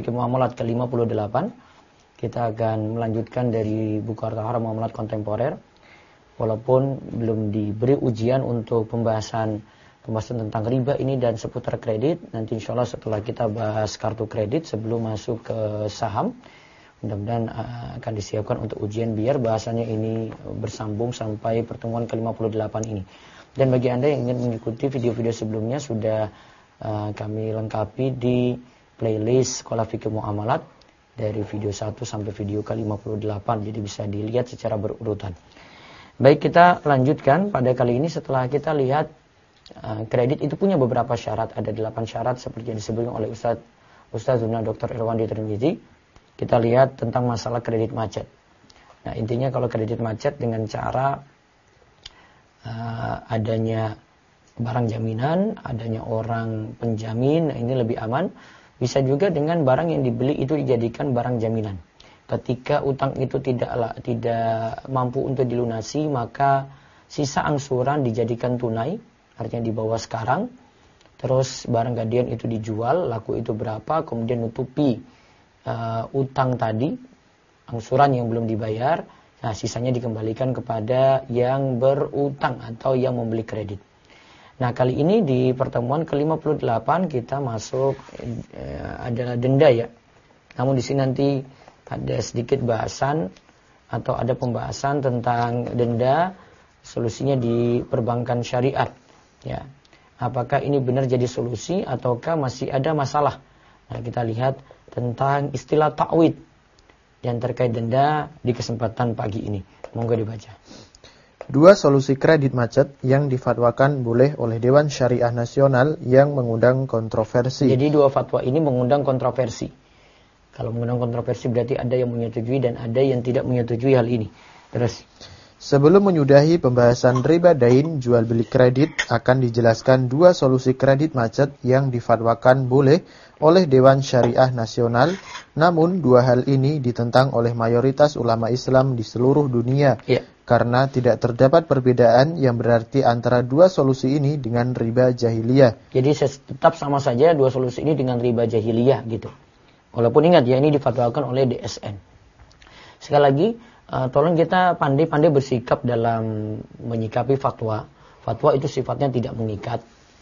Fikih Muamalat ke-58. Kita akan melanjutkan dari buku Harta Haram Muamalat Kontemporer. Walaupun belum diberi ujian untuk pembahasan tentang riba ini dan seputar kredit. Nanti insya Allah setelah kita bahas kartu kredit sebelum masuk ke saham, mudah-mudahan akan disiapkan untuk ujian biar bahasanya ini bersambung sampai pertemuan ke-58 ini. Dan bagi Anda yang ingin mengikuti video-video sebelumnya sudah kami lengkapi di playlist Sekolah Fikih Muamalat dari video 1 sampai video ke-58. Jadi bisa dilihat secara berurutan. Baik, kita lanjutkan pada kali ini setelah kita lihat kredit itu punya beberapa syarat. Ada 8 syarat seperti yang disebutkan oleh Ustaz Zuna Dr. Irwandi Tirmizi. Kita lihat tentang masalah kredit macet. Nah, intinya kalau kredit macet dengan cara adanya barang jaminan, adanya orang penjamin, ini lebih aman. Bisa juga dengan barang yang dibeli itu dijadikan barang jaminan. Ketika utang itu tidak mampu untuk dilunasi, maka sisa angsuran dijadikan tunai, artinya dibawa sekarang. Terus barang gadaian itu dijual, laku itu berapa, kemudian nutupi utang tadi, angsuran yang belum dibayar. Nah, sisanya dikembalikan kepada yang berutang atau yang membeli kredit. Nah, kali ini di pertemuan ke-58 kita masuk adalah denda ya. Namun di sini nanti ada sedikit bahasan atau ada pembahasan tentang denda, solusinya di perbankan syariat. Ya, apakah ini benar jadi solusi ataukah masih ada masalah? Nah, kita lihat tentang istilah ta'wid yang terkait denda di kesempatan pagi ini. Monggo dibaca. 2 solusi kredit macet yang difatwakan boleh oleh Dewan Syariah Nasional yang mengundang kontroversi. Jadi 2 fatwa ini mengundang kontroversi. Kalau mengundang kontroversi berarti ada yang menyetujui dan ada yang tidak menyetujui hal ini. Terus. Sebelum menyudahi pembahasan riba dain jual beli kredit, akan dijelaskan 2 solusi kredit macet yang difatwakan boleh oleh Dewan Syariah Nasional. Namun 2 hal ini ditentang oleh mayoritas ulama Islam di seluruh dunia. Ya. Karena tidak terdapat perbedaan yang berarti antara 2 solusi ini dengan riba jahiliyah. Jadi tetap sama saja 2 solusi ini dengan riba jahiliyah gitu. Walaupun ingat ya, ini difatwakan oleh DSN. Sekali lagi, tolong kita pandai-pandai bersikap dalam menyikapi fatwa. Fatwa itu sifatnya tidak mengikat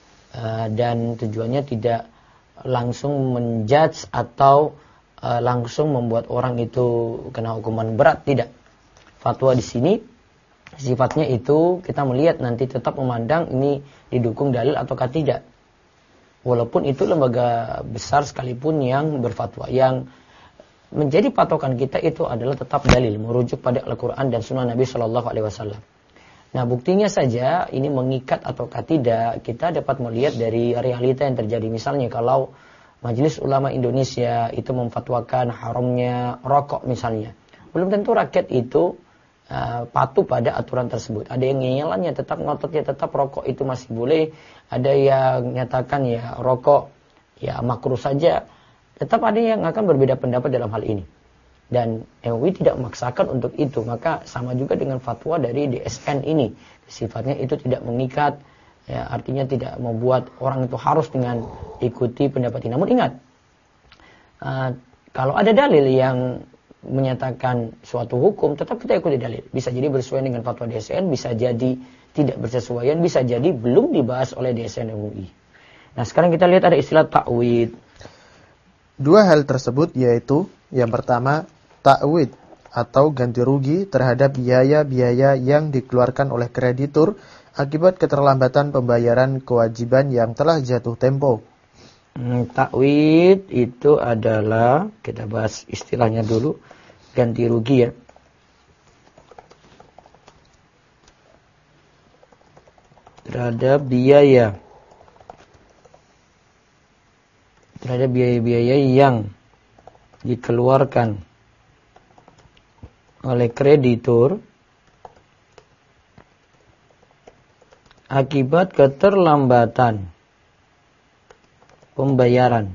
dan tujuannya tidak langsung menjudge atau langsung membuat orang itu kena hukuman berat, tidak. Fatwa di sini sifatnya itu kita melihat nanti tetap memandang ini didukung dalil ataukah tidak. Walaupun itu lembaga besar sekalipun yang berfatwa, yang menjadi patokan kita itu adalah tetap dalil, merujuk pada Al-Quran dan Sunnah Nabi Shallallahu Alaihi Wasallam. Nah, buktinya saja ini mengikat ataukah tidak, kita dapat melihat dari realita yang terjadi. Misalnya kalau Majelis Ulama Indonesia itu memfatwakan haramnya rokok misalnya, belum tentu rakyat itu patuh pada aturan tersebut. Ada yang ngeyelannya tetap ngototnya tetap rokok itu masih boleh. Ada yang nyatakan ya rokok ya makruh saja. Tetap ada yang akan berbeda pendapat dalam hal ini. Dan MUI tidak memaksakan untuk itu. Maka sama juga dengan fatwa dari DSN ini. Sifatnya itu tidak mengikat. Ya, artinya tidak membuat orang itu harus dengan ikuti pendapat ini. Namun ingat, kalau ada dalil yang menyatakan suatu hukum, tetap kita ikuti dalil. Bisa jadi bersesuaian dengan fatwa DSN, bisa jadi tidak bersesuaian, bisa jadi belum dibahas oleh DSN MUI. Nah, sekarang kita lihat ada istilah ta'wid. 2 hal tersebut yaitu, yang pertama, ta'wid atau ganti rugi terhadap biaya-biaya yang dikeluarkan oleh kreditur akibat keterlambatan pembayaran kewajiban yang telah jatuh tempo. Ta'wid itu adalah, kita bahas istilahnya dulu, ganti rugi ya. Terhadap biaya-biaya yang dikeluarkan oleh kreditur akibat keterlambatan pembayaran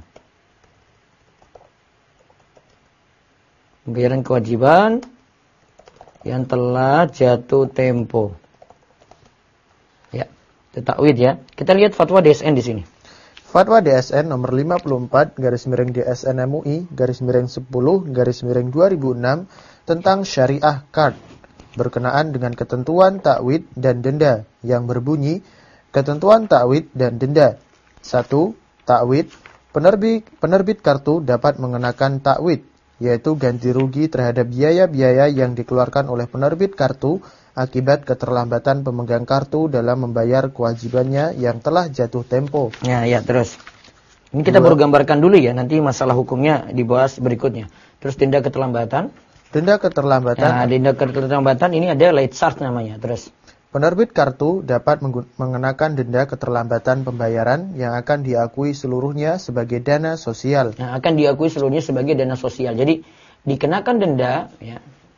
kewajiban yang telah jatuh tempo. Ya, itu ta'wid ya. Kita lihat fatwa DSN di sini. Fatwa DSN nomor 54 garis miring DSN MUI garis miring 10 garis miring 2006 tentang syariah card berkenaan dengan ketentuan takwid dan denda yang berbunyi ketentuan takwid dan denda. 1. Takwid. Penerbit kartu dapat mengenakan takwid, yaitu ganti rugi terhadap biaya-biaya yang dikeluarkan oleh penerbit kartu akibat keterlambatan pemegang kartu dalam membayar kewajibannya yang telah jatuh tempo. Ya, terus. Ini kita baru gambarkan dulu ya, nanti masalah hukumnya dibahas berikutnya. Terus denda keterlambatan. Denda keterlambatan. Nah, denda keterlambatan ini ada late charge namanya. Terus. Penerbit kartu dapat mengenakan denda keterlambatan pembayaran yang akan diakui seluruhnya sebagai dana sosial. Nah, akan diakui seluruhnya sebagai dana sosial. Jadi, dikenakan denda, ya.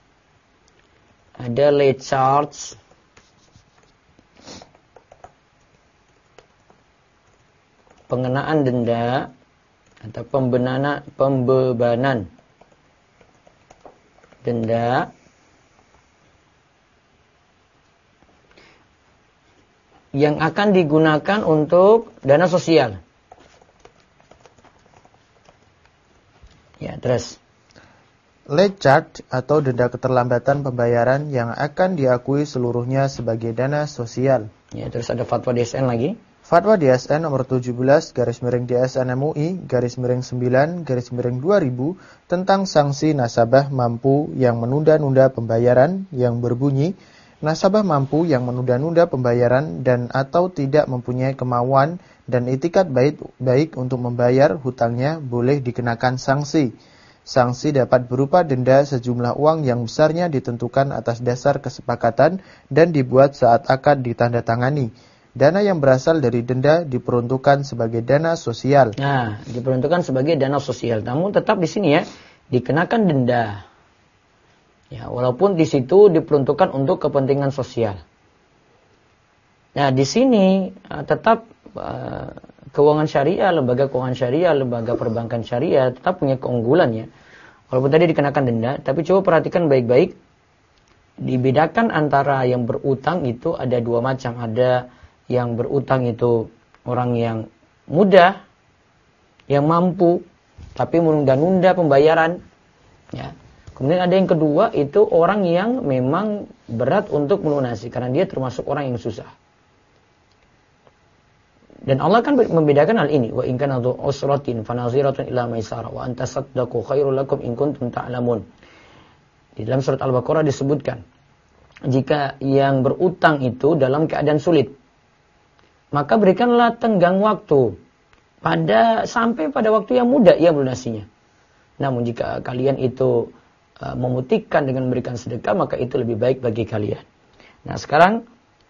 Ada late charge, pengenaan denda atau pembebanan denda yang akan digunakan untuk dana sosial. Ya, terus. Late charge atau denda keterlambatan pembayaran yang akan diakui seluruhnya sebagai dana sosial. Ya, terus ada fatwa DSN lagi. Fatwa DSN nomor 17 garis miring DSN MUI garis miring 9 garis miring 2000 tentang sanksi nasabah mampu yang menunda-nunda pembayaran yang berbunyi nasabah mampu yang menunda-nunda pembayaran dan atau tidak mempunyai kemauan dan itikat baik untuk membayar hutangnya boleh dikenakan sanksi. Sanksi dapat berupa denda sejumlah uang yang besarnya ditentukan atas dasar kesepakatan dan dibuat saat akad ditandatangani. Dana yang berasal dari denda diperuntukkan sebagai dana sosial. Nah, diperuntukkan sebagai dana sosial. Namun tetap di sini ya, dikenakan denda. Ya, walaupun di situ diperuntukkan untuk kepentingan sosial. Nah, di sini tetap keuangan syariah, lembaga keuangan syariah, lembaga perbankan syariah tetap punya keunggulan ya. Walaupun tadi dikenakan denda, tapi coba perhatikan baik-baik. Dibedakan antara yang berutang itu ada dua macam. Ada yang berutang itu orang yang mudah, yang mampu, tapi menunda-nunda pembayaran. Ya. Kemudian ada yang kedua itu orang yang memang berat untuk melunasi karena dia termasuk orang yang susah. Dan Allah kan membedakan hal ini. Wa in kana dzu usratin fanaziratun ila maisarah wa an tasaddaqu khairul lakum in kuntum ta'lamun. Di dalam surat Al-Baqarah disebutkan, jika yang berutang itu dalam keadaan sulit, maka berikanlah tenggang waktu sampai pada waktu yang mudah ia melunasinya. Namun jika kalian itu memutihkan dengan memberikan sedekah, maka itu lebih baik bagi kalian. Nah, sekarang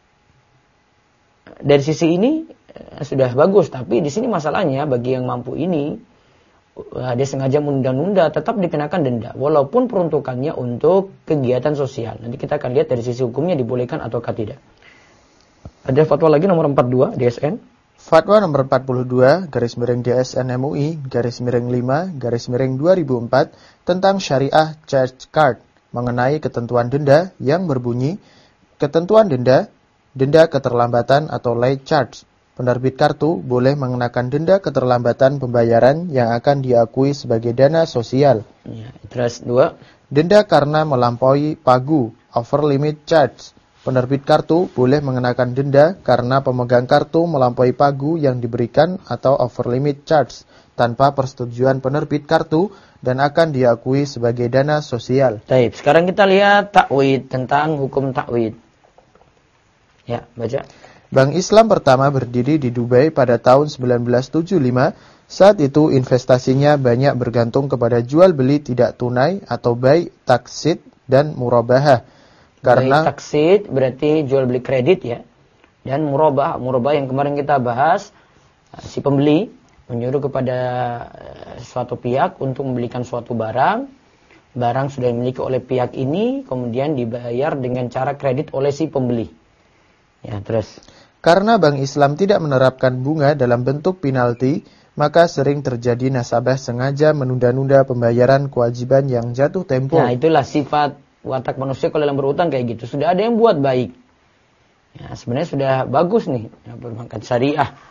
dari sisi ini sudah bagus, tapi di sini masalahnya bagi yang mampu ini dia sengaja menunda-nunda tetap dikenakan denda walaupun peruntukannya untuk kegiatan sosial. Nanti kita akan lihat dari sisi hukumnya dibolehkan ataukah tidak. Ada fatwa lagi nomor 42 DSN. Fatwa nomor 42 garis miring DSN MUI garis miring 5 garis miring 2004 tentang syariah charge card mengenai ketentuan denda yang berbunyi ketentuan denda keterlambatan atau late charge. Penerbit kartu boleh mengenakan denda keterlambatan pembayaran yang akan diakui sebagai dana sosial. Ya, terus 2. Denda karena melampaui pagu, over limit charge. Penerbit kartu boleh mengenakan denda karena pemegang kartu melampaui pagu yang diberikan atau over limit charge tanpa persetujuan penerbit kartu dan akan diakui sebagai dana sosial. Baik, sekarang kita lihat takwid, tentang hukum takwid. Ya, baca. Bank Islam pertama berdiri di Dubai pada tahun 1975. Saat itu investasinya banyak bergantung kepada jual beli tidak tunai atau buy, taksid, dan murabahah. Karena buy taksid berarti jual beli kredit ya. Dan murabahah yang kemarin kita bahas, si pembeli menyuruh kepada suatu pihak untuk membelikan suatu barang. Barang sudah dimiliki oleh pihak ini, kemudian dibayar dengan cara kredit oleh si pembeli. Ya, terus. Karena Bank Islam tidak menerapkan bunga dalam bentuk penalti, maka sering terjadi nasabah sengaja menunda-nunda pembayaran kewajiban yang jatuh tempo. Nah, itulah sifat watak manusia kalau dalam berutang kayak gitu. Sudah ada yang buat baik. Ya, sebenarnya sudah bagus nih, ya, perbankan syariah.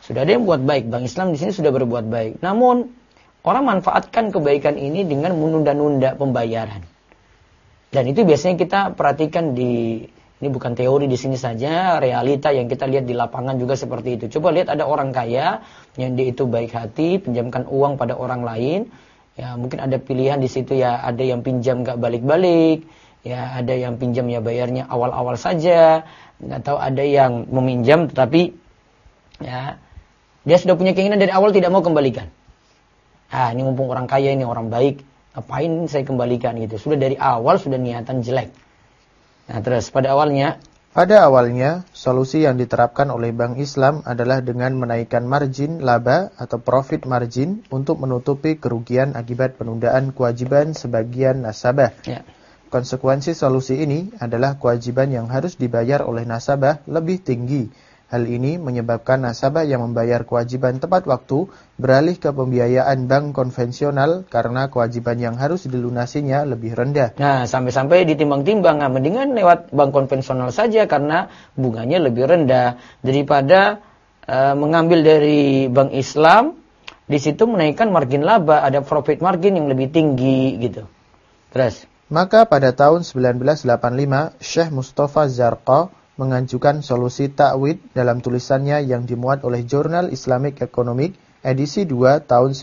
Sudah ada yang buat baik, Bank Islam di sini sudah berbuat baik. Namun orang manfaatkan kebaikan ini dengan menunda-nunda pembayaran. Dan itu biasanya kita perhatikan ini bukan teori di sini saja, realita yang kita lihat di lapangan juga seperti itu. Coba lihat ada orang kaya yang dia itu baik hati, pinjamkan uang pada orang lain. Ya mungkin ada pilihan di situ ya, ada yang pinjam nggak balik-balik, ya ada yang pinjam ya bayarnya awal-awal saja, atau ada yang meminjam tetapi ya dia sudah punya keinginan dari awal tidak mau kembalikan. Ini mumpung orang kaya, ini orang baik, ngapain saya kembalikan gitu. Sudah dari awal sudah niatan jelek. Nah terus pada awalnya solusi yang diterapkan oleh Bank Islam adalah dengan menaikkan margin laba atau profit margin untuk menutupi kerugian akibat penundaan kewajiban sebagian nasabah. Ya. Konsekuensi solusi ini adalah kewajiban yang harus dibayar oleh nasabah lebih tinggi. Hal ini menyebabkan nasabah yang membayar kewajiban tepat waktu beralih ke pembiayaan bank konvensional karena kewajiban yang harus dilunasinya lebih rendah. Nah, sampai-sampai ditimbang-timbang, mendingan lewat bank konvensional saja karena bunganya lebih rendah daripada mengambil dari Bank Islam, di situ menaikkan margin laba, ada profit margin yang lebih tinggi gitu. Terus, maka pada tahun 1985 Syekh Mustafa Zarqa mengajukan solusi ta'wid dalam tulisannya yang dimuat oleh Jurnal Islamic Economic edisi 2 tahun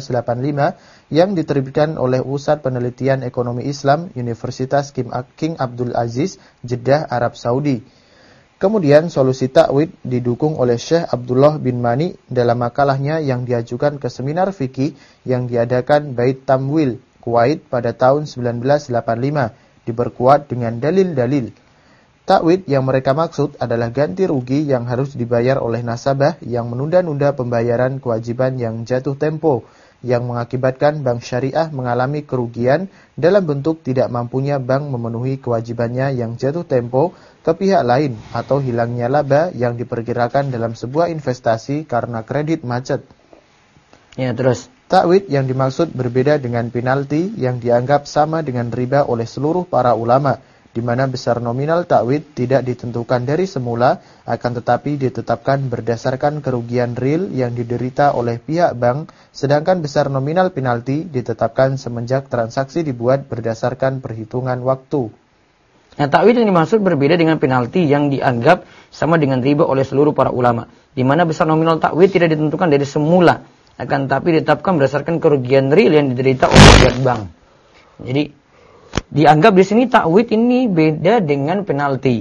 1985 yang diterbitkan oleh Pusat Penelitian Ekonomi Islam Universitas King Abdul Aziz, Jeddah, Arab Saudi. Kemudian solusi ta'wid didukung oleh Syekh Abdullah bin Mani dalam makalahnya yang diajukan ke seminar fikih yang diadakan Bait Tamwil, Kuwait pada tahun 1985, diperkuat dengan dalil-dalil. Ta'wid yang mereka maksud adalah ganti rugi yang harus dibayar oleh nasabah yang menunda-nunda pembayaran kewajiban yang jatuh tempo, yang mengakibatkan bank syariah mengalami kerugian dalam bentuk tidak mampunya bank memenuhi kewajibannya yang jatuh tempo ke pihak lain atau hilangnya laba yang diperkirakan dalam sebuah investasi karena kredit macet. Ya, terus. Ta'wid yang dimaksud berbeda dengan penalti yang dianggap sama dengan riba oleh seluruh para ulama, di mana besar nominal ta'wid tidak ditentukan dari semula, akan tetapi ditetapkan berdasarkan kerugian real yang diderita oleh pihak bank, sedangkan besar nominal penalti ditetapkan semenjak transaksi dibuat berdasarkan perhitungan waktu. Nah, ta'wid yang dimaksud berbeda dengan penalti yang dianggap sama dengan riba oleh seluruh para ulama, di mana besar nominal ta'wid tidak ditentukan dari semula, akan tetapi ditetapkan berdasarkan kerugian real yang diderita oleh pihak bank. Jadi dianggap di sini ta'wid ini beda dengan penalti.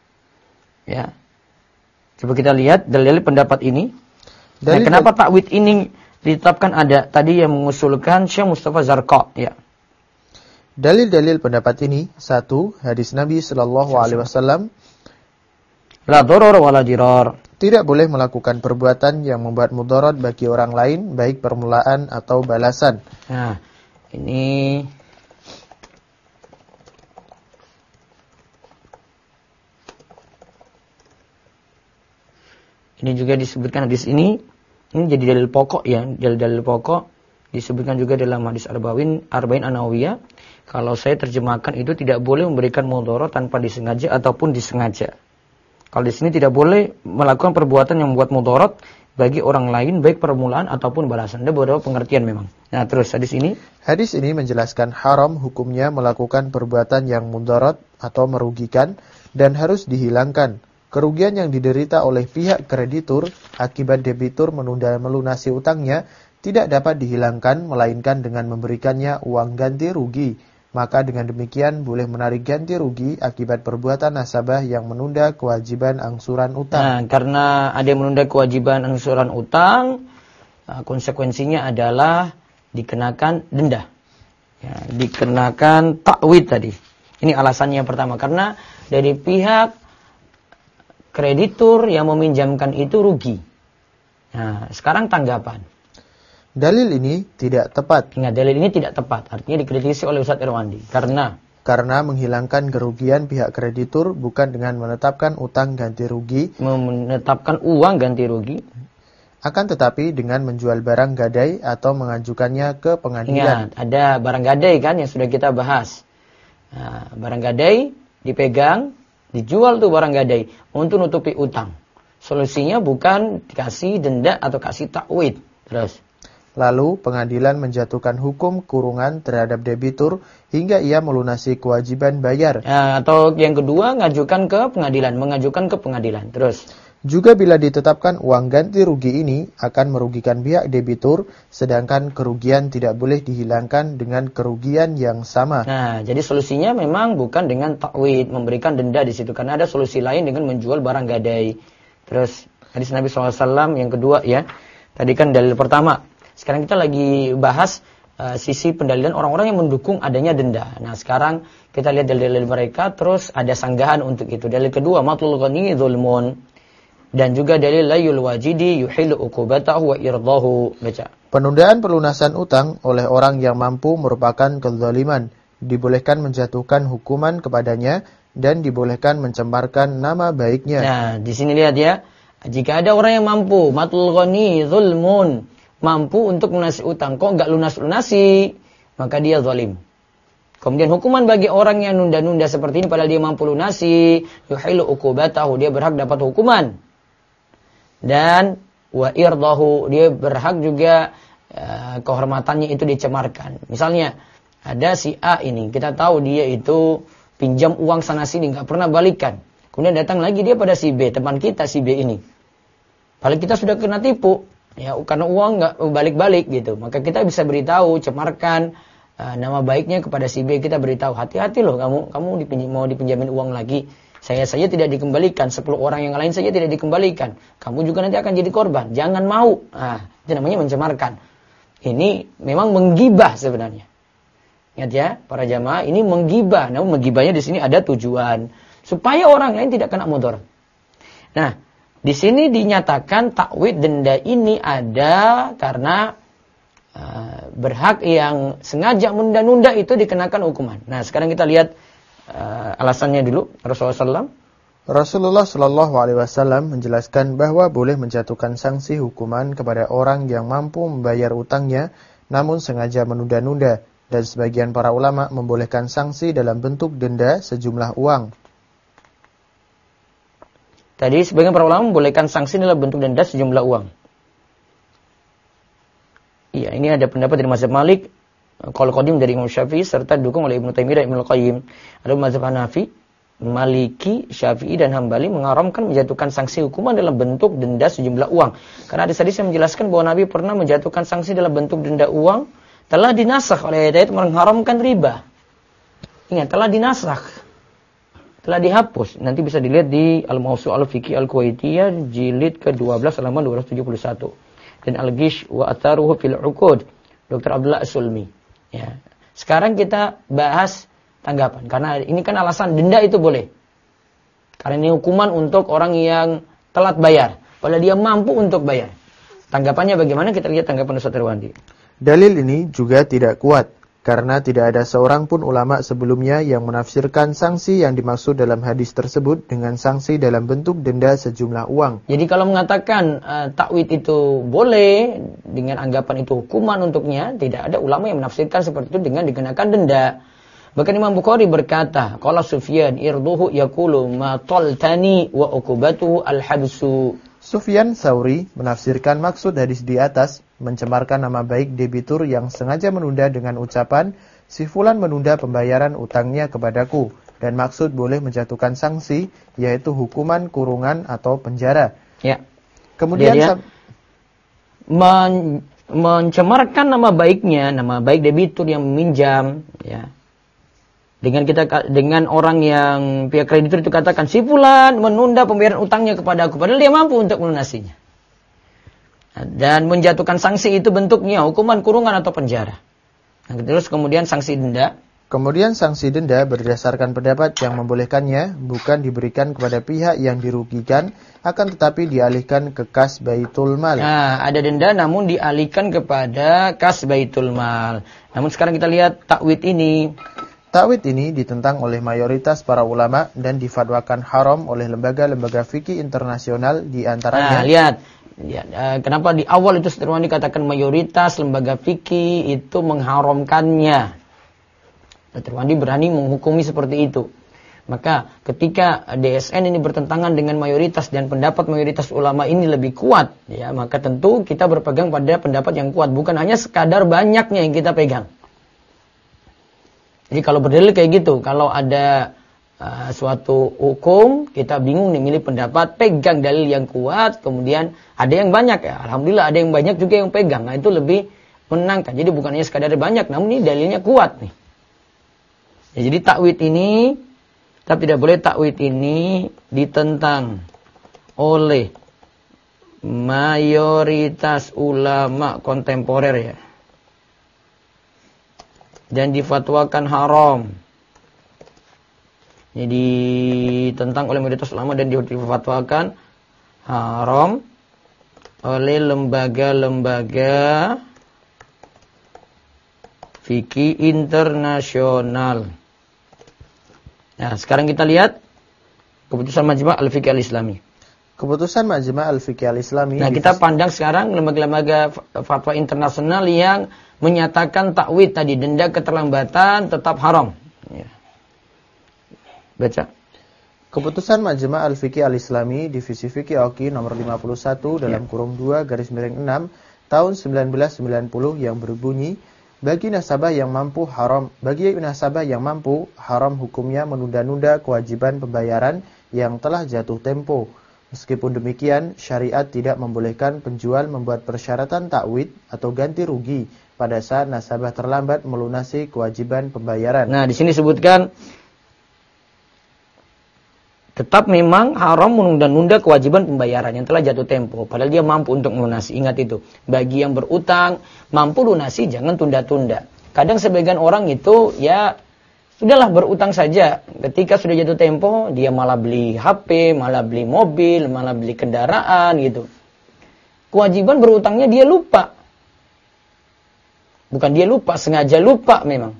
Ya. Coba kita lihat dalil pendapat ini. Nah, kenapa ta'wid ini ditetapkan ada? Tadi yang mengusulkan Syekh Mustafa Zarqa, ya. Dalil-dalil pendapat ini, 1, hadis Nabi sallallahu alaihi wasallam, la dharar wa la dirar. Tidak boleh melakukan perbuatan yang membuat mudarat bagi orang lain, baik permulaan atau balasan. Nah, ini juga disebutkan hadis ini jadi dalil pokok ya, dalil pokok disebutkan juga dalam hadis Arba'in An-Nawawiyah. Kalau saya terjemahkan itu tidak boleh memberikan mudarat tanpa disengaja ataupun disengaja. Kalau di sini tidak boleh melakukan perbuatan yang membuat mudarat bagi orang lain baik permulaan ataupun balasan. Ada beberapa pengertian memang. Nah, terus hadis ini menjelaskan haram hukumnya melakukan perbuatan yang mudarat atau merugikan dan harus dihilangkan. Kerugian yang diderita oleh pihak kreditur akibat debitur menunda melunasi utangnya tidak dapat dihilangkan melainkan dengan memberikannya uang ganti rugi. Maka dengan demikian boleh menarik ganti rugi akibat perbuatan nasabah yang menunda kewajiban angsuran utang. Nah, karena ada yang menunda kewajiban angsuran utang, konsekuensinya adalah dikenakan denda. Ya, dikenakan ta'wid tadi. Ini alasannya yang pertama, karena dari pihak kreditur yang meminjamkan itu rugi. Nah, sekarang tanggapan. Dalil ini tidak tepat. Ingat, dalil ini tidak tepat. Artinya dikritisi oleh Ustaz Irwandi. Karena menghilangkan kerugian pihak kreditur bukan dengan menetapkan utang ganti rugi. Menetapkan uang ganti rugi. Akan tetapi dengan menjual barang gadai atau mengajukannya ke pengadilan. Ingat, ada barang gadai kan yang sudah kita bahas. Nah, barang gadai dipegang, dijual tuh barang gadai untuk nutupi utang. Solusinya bukan dikasih denda atau kasih takwid. Terus. Lalu pengadilan menjatuhkan hukum kurungan terhadap debitur hingga ia melunasi kewajiban bayar. Ya, atau yang kedua mengajukan ke pengadilan. Terus. Juga bila ditetapkan uang ganti rugi ini akan merugikan pihak debitur, sedangkan kerugian tidak boleh dihilangkan dengan kerugian yang sama. Nah, jadi solusinya memang bukan dengan takwid, memberikan denda di situ, karena ada solusi lain dengan menjual barang gadai. Terus hadis Nabi SAW yang kedua ya. Tadi kan dalil pertama. Sekarang kita lagi bahas sisi pendalilan orang-orang yang mendukung adanya denda. Nah, sekarang kita lihat dalil-dalil mereka, terus ada sanggahan untuk itu. Dalil kedua, matlul ghani dzulmun. Dan juga dalil layul wajidi yuhilu uqubatahu wa irdahu. Baca. Penundaan pelunasan utang oleh orang yang mampu merupakan kezaliman. Dibolehkan menjatuhkan hukuman kepadanya dan dibolehkan mencemarkan nama baiknya. Nah, di sini lihat ya. Jika ada orang yang mampu, matlul ghani dzulmun, mampu untuk melunasi utang, kok enggak lunas-lunasi, maka dia zalim. Kemudian hukuman bagi orang yang nunda-nunda seperti ini padahal dia mampu lunasi, yuhilu uqubatahu, dia berhak dapat hukuman. Dan wa irdahu, dia berhak juga kehormatannya itu dicemarkan. Misalnya ada si A ini, kita tahu dia itu pinjam uang sana sini enggak pernah balikan. Kemudian datang lagi dia pada si B, teman kita si B ini. Padahal kita sudah kena tipu, ya karena uang enggak balik-balik gitu. Maka kita bisa beritahu, cemarkan nama baiknya kepada si B, kita beritahu, hati-hati loh kamu mau dipinjamin uang lagi. Saya saja tidak dikembalikan, 10 orang yang lain saja tidak dikembalikan. Kamu juga nanti akan jadi korban. Jangan mau. Nah, itu namanya mencemarkan. Ini memang menggibah sebenarnya. Ingat ya, para jamaah, ini menggibah. Namun menggibahnya di sini ada tujuan supaya orang lain tidak kena mudarat. Nah, di sini dinyatakan takwid denda ini ada karena berhak yang sengaja menunda-nunda itu dikenakan hukuman. Nah, sekarang kita lihat alasannya dulu. Rasulullah SAW menjelaskan bahwa boleh menjatuhkan sanksi hukuman kepada orang yang mampu membayar utangnya namun sengaja menunda-nunda, dan sebagian para ulama membolehkan sanksi dalam bentuk denda sejumlah uang. Tadi sebagian para ulama membolehkan sanksi dalam bentuk denda sejumlah uang. Iya, ini ada pendapat dari mazhab Malik, qaul qadim dari Imam Syafi'i serta didukung oleh Ibnu Taimiyah dan Ibnu Qayyim. Ada mazhab Hanafi, Maliki, Syafi'i dan Hambali mengharamkan menjatuhkan sanksi hukuman dalam bentuk denda sejumlah uang. Karena hadis-hadis yang menjelaskan bahwa Nabi pernah menjatuhkan sanksi dalam bentuk denda uang telah dinasakh oleh ayat mengharamkan riba. Ingat, telah dinasakh. Telah dihapus. Nanti bisa dilihat di Al-Mawsu' Al-Fiqhi Al-Kuwaitiyah jilid ke-12 halaman 271. Dan Al-Gish wa Atharuhu fil Uqud, Dr. Abdullah As-Sulmi. Ya. Sekarang kita bahas tanggapan. Karena ini kan alasan denda itu boleh. Karena ini hukuman untuk orang yang telat bayar. Padahal dia mampu untuk bayar. Tanggapannya bagaimana? Kita lihat tanggapan Ustaz Irwandi. Dalil ini juga tidak kuat. Karena tidak ada seorang pun ulama sebelumnya yang menafsirkan sanksi yang dimaksud dalam hadis tersebut dengan sanksi dalam bentuk denda sejumlah uang. Jadi kalau mengatakan takwid itu boleh, dengan anggapan itu hukuman untuknya, tidak ada ulama yang menafsirkan seperti itu dengan dikenakan denda. Bahkan Imam Bukhari berkata, qala Sufyan irduhu yaqulu ma taltani wa uqubatuhu al-habsu. Sufyan Tsauri menafsirkan maksud hadis di atas, mencemarkan nama baik debitur yang sengaja menunda dengan ucapan, si fulan menunda pembayaran utangnya kepadaku, dan maksud boleh menjatuhkan sanksi, yaitu hukuman kurungan atau penjara. Ya. Kemudian mencemarkan nama baiknya, nama baik debitur yang meminjam, ya. Dengan orang yang pihak kreditur itu katakan, si fulan menunda pembayaran utangnya kepada aku, padahal dia mampu untuk melunasinya. Dan menjatuhkan sanksi itu bentuknya hukuman kurungan atau penjara. Nah, terus kemudian sanksi denda. Kemudian sanksi denda berdasarkan pendapat yang membolehkannya bukan diberikan kepada pihak yang dirugikan, akan tetapi dialihkan ke kas Baitul Mal. Nah, ada denda namun dialihkan kepada kas Baitul Mal. Namun sekarang kita lihat takwid ini. Takwid ini ditentang oleh mayoritas para ulama dan difatwakan haram oleh lembaga-lembaga fikih internasional di antaranya. Nah, lihat. Kenapa di awal itu setelah dikatakan mayoritas lembaga fikih itu mengharamkannya. Dr. Wandi berani menghukumi seperti itu. Maka ketika DSN ini bertentangan dengan mayoritas dan pendapat mayoritas ulama ini lebih kuat, ya, maka tentu kita berpegang pada pendapat yang kuat, bukan hanya sekadar banyaknya yang kita pegang. Jadi kalau berdalil kayak gitu, kalau ada suatu hukum, kita bingung nih milih pendapat, pegang dalil yang kuat, kemudian ada yang banyak, ya alhamdulillah ada yang banyak juga yang pegang, nah itu lebih menangkan. Jadi bukan hanya sekadar banyak, namun ini dalilnya kuat nih. Ya, jadi takwid ini, tapi tidak boleh takwid ini ditentang oleh mayoritas ulama kontemporer, ya, dan difatwakan haram. Jadi ditentang oleh mayoritas ulama dan difatwakan haram oleh lembaga-lembaga fikih internasional. Nah, sekarang kita lihat keputusan Majma' Al-Fiqh Al-Islami. Keputusan Majma' Al-Fiqh Al-Islami. Nah, kita pandang sekarang lembaga-lembaga fatwa internasional yang menyatakan takwid tadi, denda keterlambatan tetap haram. Ya. Baca. Keputusan Majma' Al-Fiqh Al-Islami Divisi Fikih Oki nomor 51 dalam kurung 2 garis miring 6 tahun 1990 yang berbunyi, bagi nasabah yang mampu haram hukumnya menunda-nunda kewajiban pembayaran yang telah jatuh tempo. Meskipun demikian, syariat tidak membolehkan penjual membuat persyaratan takwid atau ganti rugi pada saat nasabah terlambat melunasi kewajiban pembayaran. Nah, di sini sebutkan tetap memang haram menunda-nunda kewajiban pembayaran yang telah jatuh tempo. Padahal dia mampu untuk melunasi. Ingat itu. Bagi yang berutang, mampu lunasi, jangan tunda-tunda. Kadang sebagian orang itu, ya, sudahlah berutang saja. Ketika sudah jatuh tempo, dia malah beli HP, malah beli mobil, malah beli kendaraan, gitu. Kewajiban berutangnya dia lupa. Bukan dia lupa, sengaja lupa memang.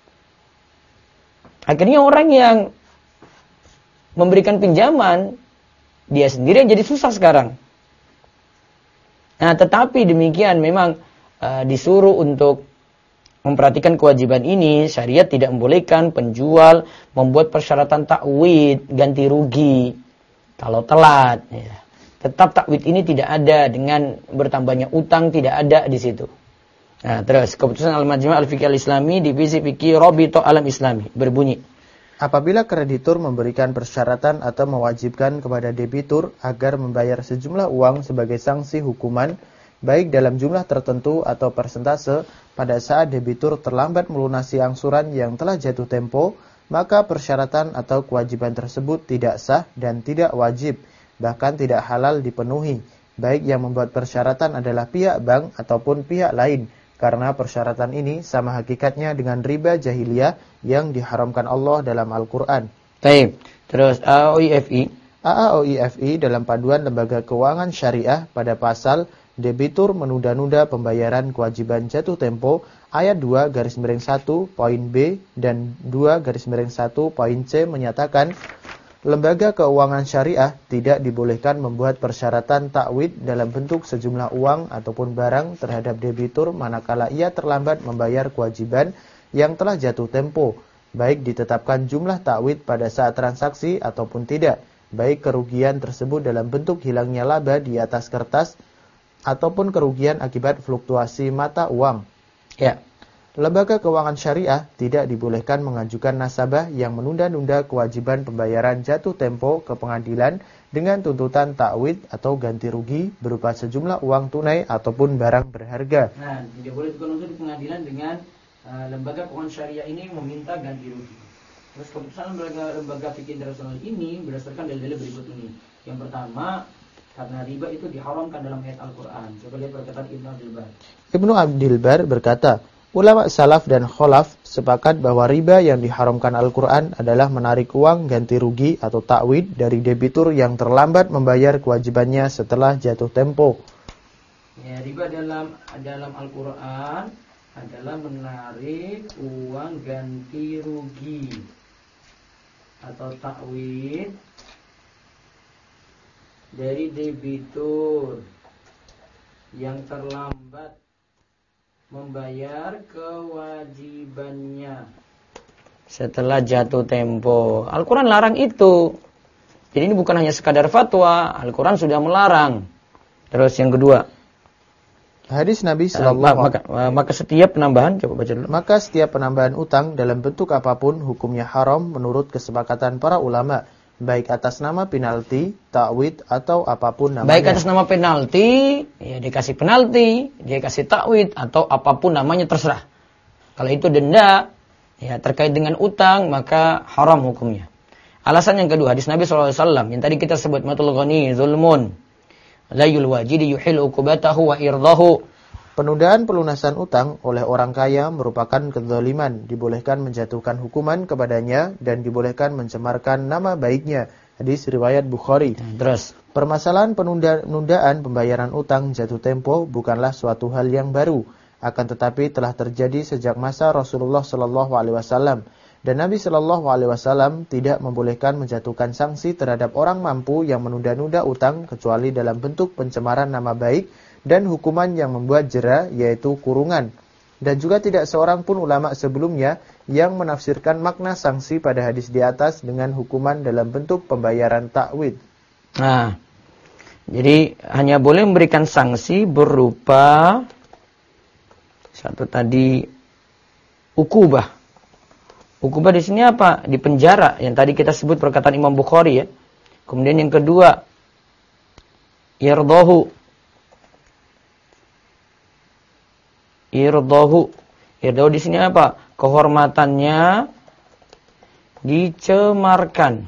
Akhirnya orang yang memberikan pinjaman, dia sendiri yang jadi susah sekarang. Nah, tetapi demikian memang disuruh untuk memperhatikan kewajiban ini. Syariat tidak membolehkan penjual membuat persyaratan takwid, ganti rugi kalau telat. Ya. Tetap takwid ini tidak ada dengan bertambahnya utang, tidak ada di situ. Nah, terus keputusan Al-Majma' Al-Fiqh Al-Islami Divisi Fikih Rabithah Alam Islami berbunyi, apabila kreditur memberikan persyaratan atau mewajibkan kepada debitur agar membayar sejumlah uang sebagai sanksi hukuman, baik dalam jumlah tertentu atau persentase, pada saat debitur terlambat melunasi angsuran yang telah jatuh tempo, maka persyaratan atau kewajiban tersebut tidak sah dan tidak wajib, bahkan tidak halal dipenuhi, baik yang membuat persyaratan adalah pihak bank ataupun pihak lain, karena persyaratan ini sama hakikatnya dengan riba jahiliyah yang diharamkan Allah dalam Al-Quran. Baik, terus AAOIFI dalam panduan lembaga keuangan syariah pada pasal debitur menunda-nunda pembayaran kewajiban jatuh tempo ayat 2 garis miring 1 poin B dan 2 garis miring 1 poin C menyatakan, lembaga keuangan syariah tidak dibolehkan membuat persyaratan takwid dalam bentuk sejumlah uang ataupun barang terhadap debitur manakala ia terlambat membayar kewajiban yang telah jatuh tempo, baik ditetapkan jumlah takwid pada saat transaksi ataupun tidak, baik kerugian tersebut dalam bentuk hilangnya laba di atas kertas ataupun kerugian akibat fluktuasi mata uang. Ya. Lembaga keuangan syariah tidak dibolehkan mengajukan nasabah yang menunda-nunda kewajiban pembayaran jatuh tempo ke pengadilan dengan tuntutan takwid atau ganti rugi berupa sejumlah uang tunai ataupun barang berharga. Nah, tidak boleh dituntut di pengadilan dengan lembaga keuangan syariah ini meminta ganti rugi. Terus keputusan lembaga fikih internasional ini berdasarkan dalil-dalil berikut ini. Yang pertama, karena riba itu diharamkan dalam ayat Al-Quran. Coba lihat perkataan Ibnu Abdul Bar. Ibnu Abdul Bar berkata, ulama salaf dan kholaf sepakat bahwa riba yang diharamkan Al-Quran adalah menarik uang ganti rugi atau takwid dari debitur yang terlambat membayar kewajibannya setelah jatuh tempo. Ya, riba dalam Al-Quran adalah menarik uang ganti rugi atau takwid dari debitur yang terlambat membayar kewajibannya setelah jatuh tempo. Al-Quran larang itu. Jadi ini bukan hanya sekadar fatwa, Al-Quran sudah melarang. Terus yang kedua, hadis Nabi sallallahu maka setiap penambahan, coba baca dulu. Maka setiap penambahan utang dalam bentuk apapun hukumnya haram menurut kesepakatan para ulama, baik atas nama penalti, ta'wid atau apapun namanya. Baik atas nama penalti, ya dia kasih penalti, dia kasih ta'wid atau apapun namanya terserah. Kalau itu denda, ya terkait dengan utang maka haram hukumnya. Alasan yang kedua, hadis Nabi SAW yang tadi kita sebut, matul ghani zulmun la yul wajidi yuhil uqubatahu wa irdahu. Penundaan pelunasan utang oleh orang kaya merupakan kezaliman, dibolehkan menjatuhkan hukuman kepadanya dan dibolehkan mencemarkan nama baiknya. Hadis riwayat Bukhari. Terus, permasalahan penundaan pembayaran utang jatuh tempo bukanlah suatu hal yang baru, akan tetapi telah terjadi sejak masa Rasulullah SAW. Dan Nabi Shallallahu Alaihi Wasallam tidak membolehkan menjatuhkan sanksi terhadap orang mampu yang menunda-nunda utang kecuali dalam bentuk pencemaran nama baik dan hukuman yang membuat jera, yaitu kurungan. Dan juga tidak seorang pun ulama sebelumnya yang menafsirkan makna sanksi pada hadis di atas dengan hukuman dalam bentuk pembayaran ta'wid. Nah, jadi hanya boleh memberikan sanksi berupa satu tadi ukubah. Ukubah di sini apa? Di penjara. Yang tadi kita sebut perkataan Imam Bukhari ya. Kemudian yang kedua, irdahu. Irdahu di sini apa? Kehormatannya dicemarkan.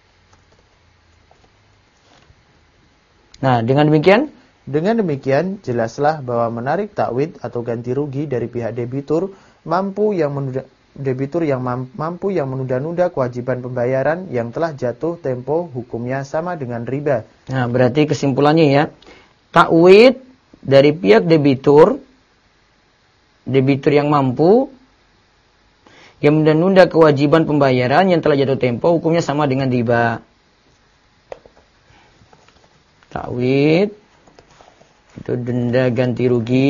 Nah, dengan demikian jelaslah bahwa menarik ta'wid atau ganti rugi dari pihak debitur mampu yang menunda-nunda kewajiban pembayaran yang telah jatuh tempo hukumnya sama dengan riba. Nah, berarti kesimpulannya ya, ta'wid dari pihak debitur yang mampu yang menunda-nunda kewajiban pembayaran yang telah jatuh tempo hukumnya sama dengan riba. Ta'wid itu denda ganti rugi,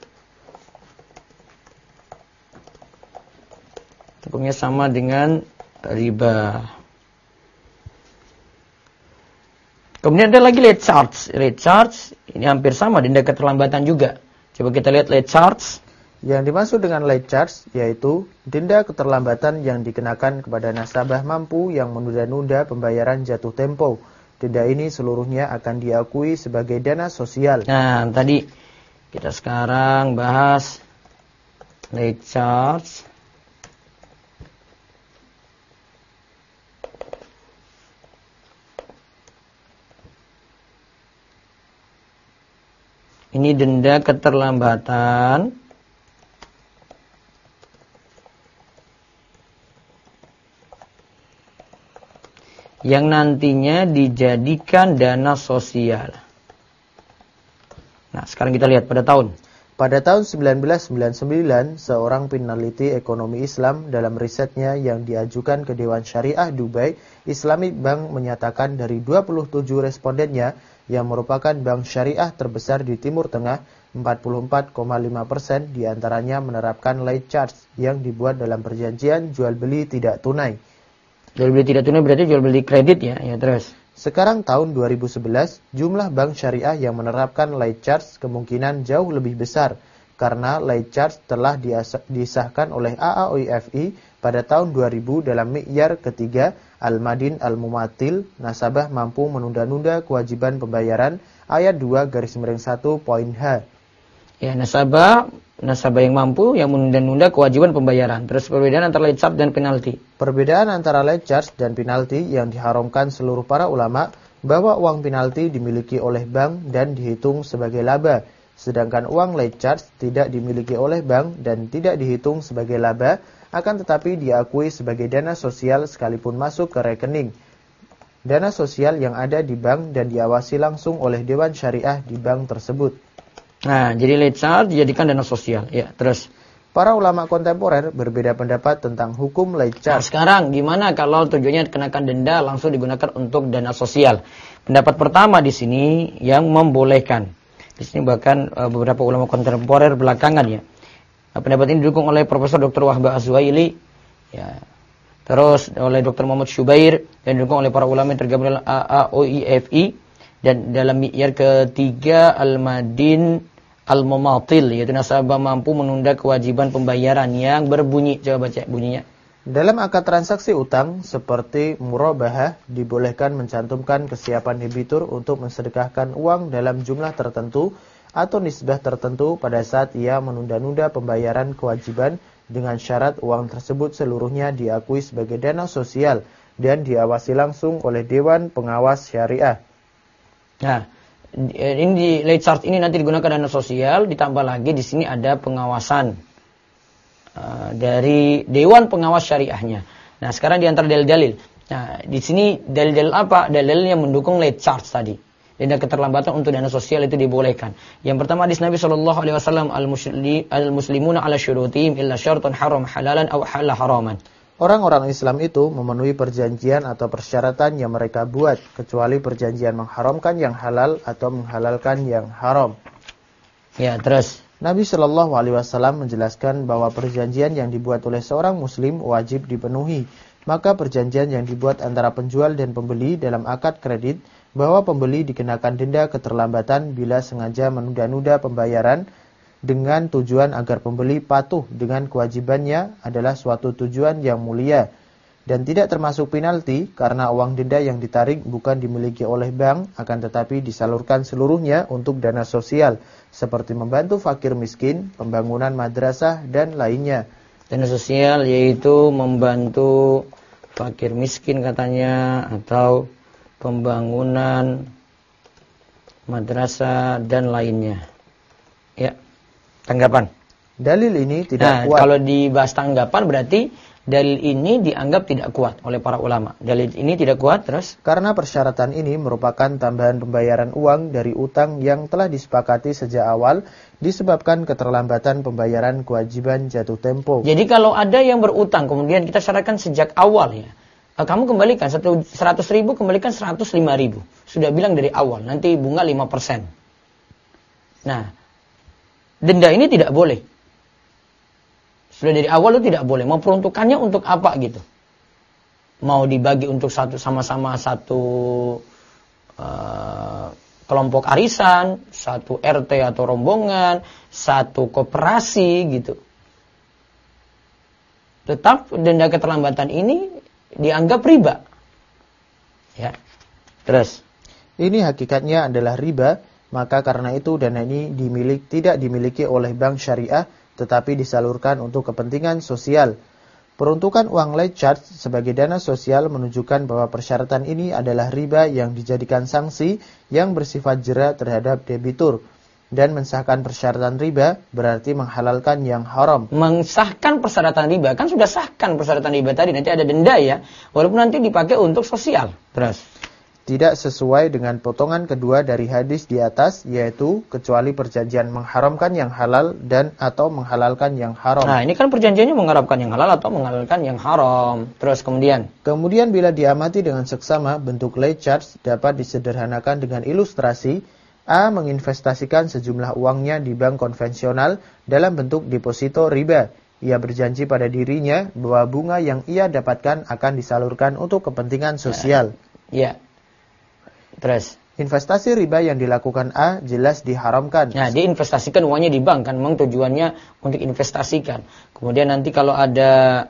hukumnya sama dengan riba. Kemudian ada lagi late charge. Late charge ini hampir sama, denda keterlambatan juga. Coba kita lihat late charge. Yang dimaksud dengan late charge yaitu denda keterlambatan yang dikenakan kepada nasabah mampu yang menunda-nunda pembayaran jatuh tempo. Denda ini seluruhnya akan diakui sebagai dana sosial. Nah, tadi kita sekarang bahas late charge. Ini denda keterlambatan yang nantinya dijadikan dana sosial. Nah, sekarang kita lihat pada tahun 1999, seorang peneliti ekonomi Islam dalam risetnya yang diajukan ke Dewan Syariah Dubai, Islamic Bank menyatakan dari 27 respondennya yang merupakan bank syariah terbesar di Timur Tengah, 44,5% diantaranya menerapkan late charge yang dibuat dalam perjanjian jual beli tidak tunai. Jual beli tidak tunai berarti jual beli kredit ya terus. Sekarang tahun 2011, jumlah bank syariah yang menerapkan late charge kemungkinan jauh lebih besar karena late charge telah disahkan oleh AAOIFI pada tahun 2000 dalam mi'yar ketiga Al-Madin Al-Mumatil, nasabah mampu menunda-nunda kewajiban pembayaran ayat 2/1.h. Ya, nasabah yang mampu yang menunda-nunda kewajiban pembayaran. Terus perbedaan antara late charge dan penalti. Perbedaan antara late charge dan penalti yang diharamkan seluruh para ulama bahwa uang penalti dimiliki oleh bank dan dihitung sebagai laba, sedangkan uang late charge tidak dimiliki oleh bank dan tidak dihitung sebagai laba, akan tetapi diakui sebagai dana sosial sekalipun masuk ke rekening dana sosial yang ada di bank dan diawasi langsung oleh Dewan Syariah di bank tersebut. Nah, jadi late charge dijadikan dana sosial. Ya, terus para ulama kontemporer berbeda pendapat tentang hukum late charge. Nah, sekarang gimana kalau tujuannya kenakan denda langsung digunakan untuk dana sosial? Pendapat pertama di sini yang membolehkan. Di sini bahkan beberapa ulama kontemporer belakangan ya. Pendapat ini didukung oleh Profesor Dr. Wahbah Az-Zuhaili. Ya. Terus oleh Dr. Muhammad Syubair dan didukung oleh para ulama yang tergabung dalam AOIFI. Dan dalam mi'yar ketiga Al-Madin Al-Mumatil, yaitu nasabah mampu menunda kewajiban pembayaran yang berbunyi. Coba baca bunyinya. Dalam akad transaksi utang seperti murabahah dibolehkan mencantumkan kesiapan debitur untuk mensedekahkan uang dalam jumlah tertentu atau nisbah tertentu pada saat ia menunda-nunda pembayaran kewajiban dengan syarat uang tersebut seluruhnya diakui sebagai dana sosial dan diawasi langsung oleh Dewan Pengawas Syariah. Nah, ini di late charge ini nanti digunakan dana sosial, ditambah lagi di sini ada pengawasan dari Dewan Pengawas Syariahnya. Nah, sekarang di antara dalil-dalil. Nah, di sini dalil-dalil apa? Dalil yang mendukung late charge tadi. Denda keterlambatan untuk dana sosial itu dibolehkan. Yang pertama hadis Nabi sallallahu alaihi wasallam al-muslimuna ala syurutihim illa syartan haram halalan aw halal haraman. Orang-orang Islam itu memenuhi perjanjian atau persyaratan yang mereka buat, kecuali perjanjian mengharamkan yang halal atau menghalalkan yang haram. Ya, terus Nabi Shallallahu Alaihi Wasallam menjelaskan bahwa perjanjian yang dibuat oleh seorang Muslim wajib dipenuhi. Maka perjanjian yang dibuat antara penjual dan pembeli dalam akad kredit, bahwa pembeli dikenakan denda keterlambatan bila sengaja menunda-nunda pembayaran, dengan tujuan agar pembeli patuh dengan kewajibannya adalah suatu tujuan yang mulia dan tidak termasuk penalti karena uang denda yang ditarik bukan dimiliki oleh bank akan tetapi disalurkan seluruhnya untuk dana sosial seperti membantu fakir miskin, pembangunan madrasah dan lainnya. Dana sosial yaitu membantu fakir miskin katanya atau pembangunan madrasah dan lainnya. Ya. Tanggapan. Dalil ini tidak kuat. Kalau dibahas tanggapan berarti dalil ini dianggap tidak kuat oleh para ulama. Dalil ini tidak kuat terus? Karena persyaratan ini merupakan tambahan pembayaran uang dari utang yang telah disepakati sejak awal disebabkan keterlambatan pembayaran kewajiban jatuh tempo. Jadi kalau ada yang berutang kemudian kita syaratkan sejak awal ya. Kamu kembalikan 100.000 kembalikan 105.000. Sudah bilang dari awal nanti bunga 5%. Nah, denda ini tidak boleh. Sudah dari awal itu tidak boleh. Mau peruntukannya untuk apa gitu? Mau dibagi untuk sama-sama satu kelompok arisan, satu RT atau rombongan, satu koperasi gitu. Tetap denda keterlambatan ini dianggap riba. Ya. Terus. Ini hakikatnya adalah riba. Maka karena itu dana ini tidak dimiliki oleh bank syariah tetapi disalurkan untuk kepentingan sosial. Peruntukan uang late charge sebagai dana sosial menunjukkan bahwa persyaratan ini adalah riba yang dijadikan sanksi yang bersifat jera terhadap debitur. Dan mensahkan persyaratan riba berarti menghalalkan yang haram. Mensahkan persyaratan riba, kan sudah sahkan persyaratan riba tadi, nanti ada denda ya. Walaupun nanti dipakai untuk sosial. Terus. Tidak sesuai dengan potongan kedua dari hadis di atas, yaitu kecuali perjanjian mengharamkan yang halal dan atau menghalalkan yang haram. Nah, ini kan perjanjiannya mengharamkan yang halal atau menghalalkan yang haram. Terus kemudian bila diamati dengan seksama, bentuk late charge dapat disederhanakan dengan ilustrasi. A menginvestasikan sejumlah uangnya di bank konvensional dalam bentuk deposito riba. Ia berjanji pada dirinya bahwa bunga yang ia dapatkan akan disalurkan untuk kepentingan sosial. Ya. Terus investasi riba yang dilakukan A jelas diharamkan. Nah, dia investasikan uangnya di bank kan, memang tujuannya untuk investasikan. Kemudian nanti kalau ada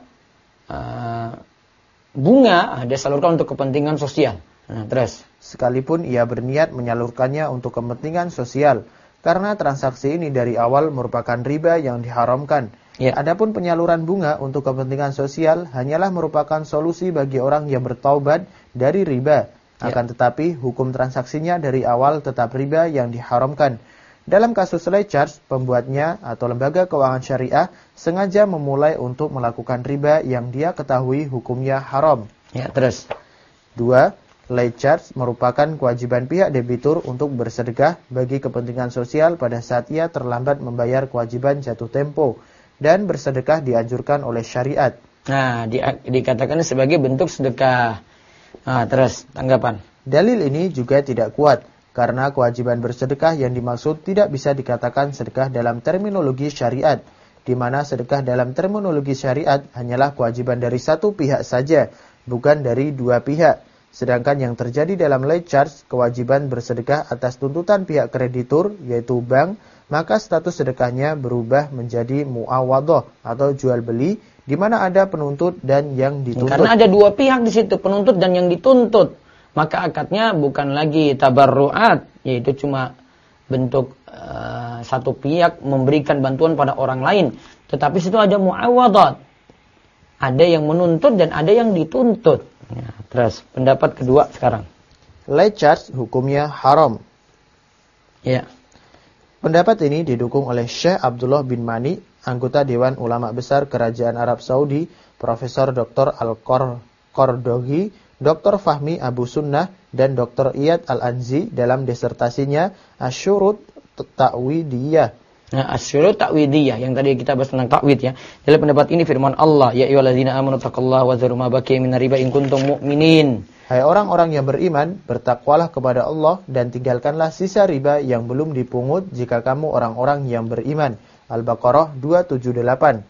bunga, dia salurkan untuk kepentingan sosial. Nah, terus sekalipun ia berniat menyalurkannya untuk kepentingan sosial, karena transaksi ini dari awal merupakan riba yang diharamkan. Ya. Adapun penyaluran bunga untuk kepentingan sosial hanyalah merupakan solusi bagi orang yang bertaubat dari riba. Akan tetapi hukum transaksinya dari awal tetap riba yang diharamkan. Dalam kasus late charge, pembuatnya atau lembaga keuangan syariah sengaja memulai untuk melakukan riba yang dia ketahui hukumnya haram. Ya, terus. 2. Late charge merupakan kewajiban pihak debitur untuk bersedekah bagi kepentingan sosial pada saat ia terlambat membayar kewajiban jatuh tempo. Dan bersedekah dianjurkan oleh syariat. Nah, dikatakan sebagai bentuk sedekah. Nah, terus tanggapan. Dalil ini juga tidak kuat karena kewajiban bersedekah yang dimaksud tidak bisa dikatakan sedekah dalam terminologi syariat. di mana sedekah dalam terminologi syariat hanyalah kewajiban dari satu pihak saja, bukan dari dua pihak. Sedangkan yang terjadi dalam late charge, kewajiban bersedekah atas tuntutan pihak kreditur, yaitu bank, maka status sedekahnya berubah menjadi muawadhah atau jual beli, di mana ada penuntut dan yang dituntut. Karena ada dua pihak di situ, penuntut dan yang dituntut. Maka akadnya bukan lagi tabarruat, yaitu cuma bentuk satu pihak memberikan bantuan pada orang lain. Tetapi situ ada muawadhat. Ada yang menuntut dan ada yang dituntut. Ya, terus pendapat kedua sekarang. Late charge hukumnya haram. Ya. Pendapat ini didukung oleh Syekh Abdullah bin Mani, anggota Dewan Ulama Besar Kerajaan Arab Saudi, Profesor Dr. Al-Qardogi, Dr. Fahmi Abu Sunnah, dan Dr. Iyad Al-Anzi dalam disertasinya Asyurut Ta'widiyah. Nah, asyurut ta'widiyah yang tadi kita bahas tentang ta'wid ya. Dalam pendapat ini firman Allah, ya ayyuhalladzina amanu taqullaha wa dzaru ma baqiya minar riba in kuntum mu'minin. Hai orang-orang yang beriman, bertakwalah kepada Allah dan tinggalkanlah sisa riba yang belum dipungut jika kamu orang-orang yang beriman. Al-Baqarah 278.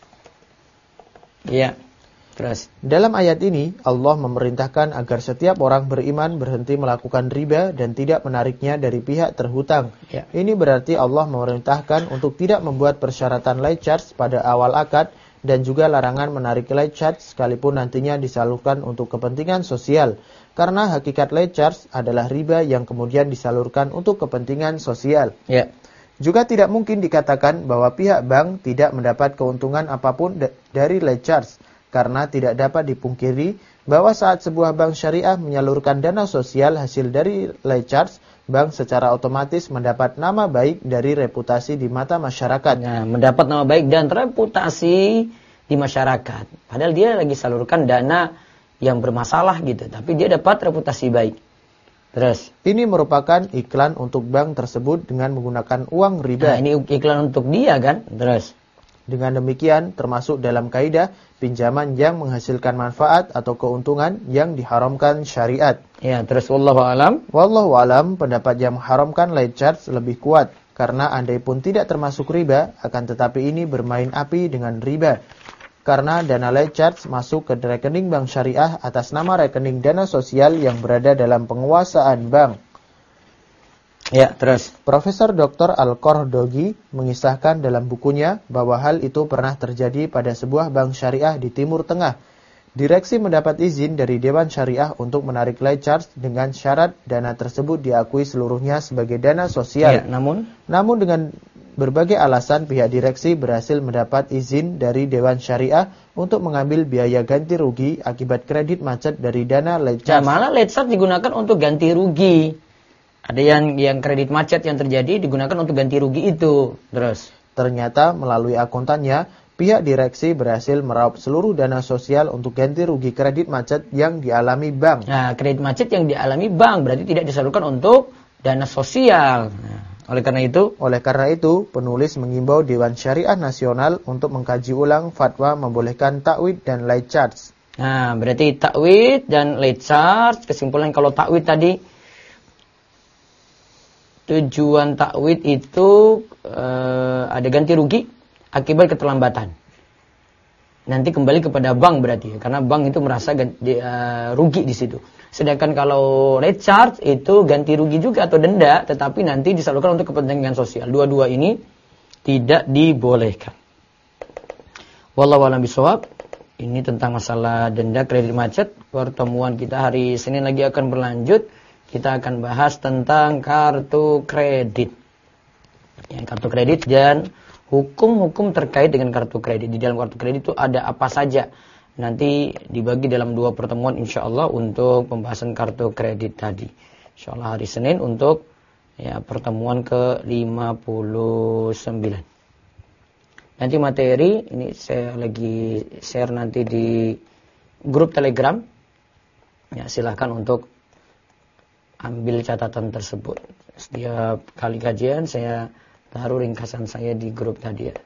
Iya. Terus. Dalam ayat ini, Allah memerintahkan agar setiap orang beriman berhenti melakukan riba dan tidak menariknya dari pihak terhutang. Ya. Ini berarti Allah memerintahkan untuk tidak membuat persyaratan late charge pada awal akad dan juga larangan menarik late charge sekalipun nantinya disalurkan untuk kepentingan sosial. Karena hakikat late charge adalah riba yang kemudian disalurkan untuk kepentingan sosial. Ya. Juga tidak mungkin dikatakan bahwa pihak bank tidak mendapat keuntungan apapun dari late charge. Karena tidak dapat dipungkiri bahwa saat sebuah bank syariah menyalurkan dana sosial hasil dari late charge, bank secara otomatis mendapat nama baik dari reputasi di mata masyarakat. Nah, mendapat nama baik dan reputasi di masyarakat. Padahal dia lagi salurkan dana yang bermasalah gitu, tapi dia dapat reputasi baik. Terus. Ini merupakan iklan untuk bank tersebut dengan menggunakan uang riba. Nah, ini iklan untuk dia kan? Terus. Dengan demikian, termasuk dalam kaidah pinjaman yang menghasilkan manfaat atau keuntungan yang diharamkan syariat. Ya, terus wallahu alam. Wallahu alam, pendapat yang mengharamkan late charge lebih kuat. Karena andai pun tidak termasuk riba, akan tetapi ini bermain api dengan riba. Karena dana late charge masuk ke rekening bank syariah atas nama rekening dana sosial yang berada dalam penguasaan bank. Ya, terus. Profesor Dr. Al-Qardogi mengisahkan dalam bukunya bahwa hal itu pernah terjadi pada sebuah bank syariah di Timur Tengah. Direksi mendapat izin dari Dewan Syariah untuk menarik late charge dengan syarat dana tersebut diakui seluruhnya sebagai dana sosial. Ya, namun dengan berbagai alasan pihak direksi berhasil mendapat izin dari Dewan Syariah untuk mengambil biaya ganti rugi akibat kredit macet dari dana late charge. Nah, malah late charge digunakan untuk ganti rugi. Ada yang kredit macet yang terjadi digunakan untuk ganti rugi itu. Terus. Ternyata melalui akuntannya, pihak direksi berhasil meraup seluruh dana sosial untuk ganti rugi kredit macet yang dialami bank. Nah, kredit macet yang dialami bank berarti tidak disalurkan untuk dana sosial. Nah, oleh karena itu, penulis mengimbau Dewan Syariah Nasional untuk mengkaji ulang fatwa membolehkan takwid dan late charge. Nah, berarti takwid dan late charge, kesimpulan kalau takwid tadi tujuan takwid itu ada ganti rugi akibat keterlambatan. Nanti kembali kepada bank berarti ya, karena bank itu merasa rugi di situ. Sedangkan kalau late charge itu ganti rugi juga atau denda, tetapi nanti disalurkan untuk kepentingan sosial. Dua-dua ini tidak dibolehkan. Wallahu a'lam bishawab. Ini tentang masalah denda kredit macet. Pertemuan kita hari Senin lagi akan berlanjut. Kita akan bahas tentang kartu kredit. Ya, kartu kredit dan hukum-hukum terkait dengan kartu kredit. Di dalam kartu kredit itu ada apa saja. Nanti dibagi dalam 2 pertemuan insyaAllah untuk pembahasan kartu kredit tadi. InsyaAllah hari Senin untuk pertemuan ke-59. Nanti materi, ini saya lagi share nanti di grup Telegram. Ya, silahkan untuk ambil catatan tersebut. Setiap kali kajian saya taruh ringkasan saya di grup tadi ya.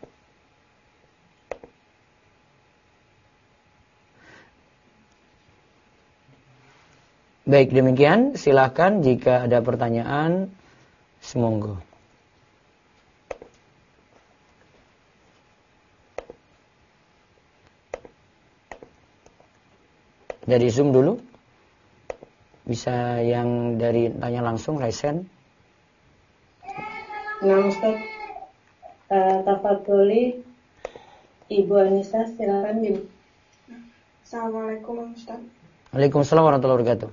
Baik, demikian. Silahkan jika ada pertanyaan, semonggo. Dari Zoom dulu. Bisa yang dari tanya langsung, Raisen. Nah, Ustaz, tafadholi Ibu Anissa, silakan Ibu. Assalamualaikum Ustaz. Waalaikumsalam warahmatullahi wabarakatuh.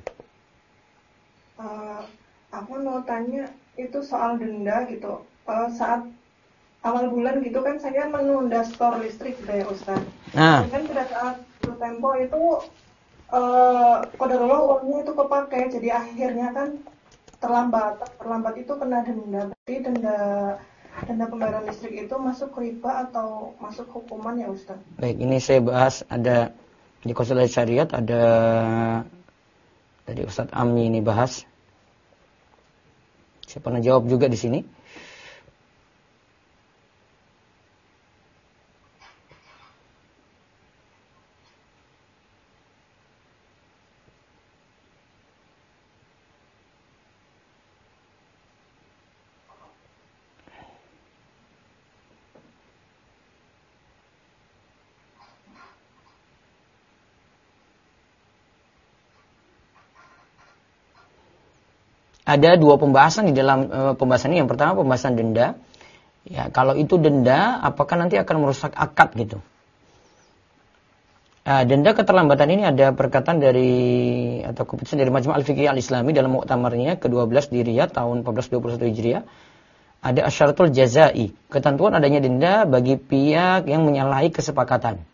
Aku mau tanya itu soal denda gitu. Saat awal bulan gitu kan saya menunda store listrik gitu ya Ustaz. Nah, Dan pada saat tempo itu qadarullah uangnya itu kepakai, jadi akhirnya kan terlambat itu kena denda. Berarti denda pembayaran listrik itu masuk riba atau masuk hukuman ya Ustaz? baik, ini saya bahas ada di konsultasi syariat, ada dari Ustadz Ami ini bahas. Saya pernah jawab juga di sini. Ada dua pembahasan di dalam pembahasan ini. Yang pertama pembahasan denda. Ya, kalau itu denda, apakah nanti akan merusak akad gitu? Denda keterlambatan ini ada perkataan dari atau keputusan dari Majma' Al-Fiqih Al-Islami dalam muktamarnya ke-12 di Riyadh tahun 1421 Hijriah. Ada asyaratul jazai, ketentuan adanya denda bagi pihak yang menyalahi kesepakatan.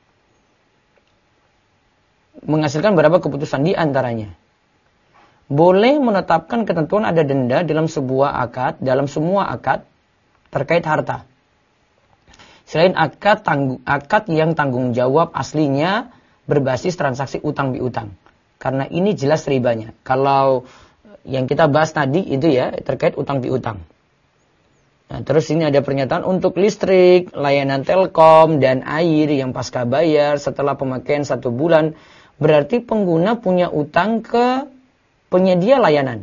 Menghasilkan beberapa keputusan di antaranya. Boleh menetapkan ketentuan ada denda dalam sebuah akad, dalam semua akad terkait harta. Selain akad yang tanggung jawab aslinya berbasis transaksi utang piutang. Karena ini jelas ribanya. Kalau yang kita bahas tadi itu ya terkait utang piutang. Nah, terus ini ada pernyataan untuk listrik, layanan telkom dan air yang pasca bayar setelah pemakaian 1 bulan. Berarti pengguna punya utang ke penyedia layanan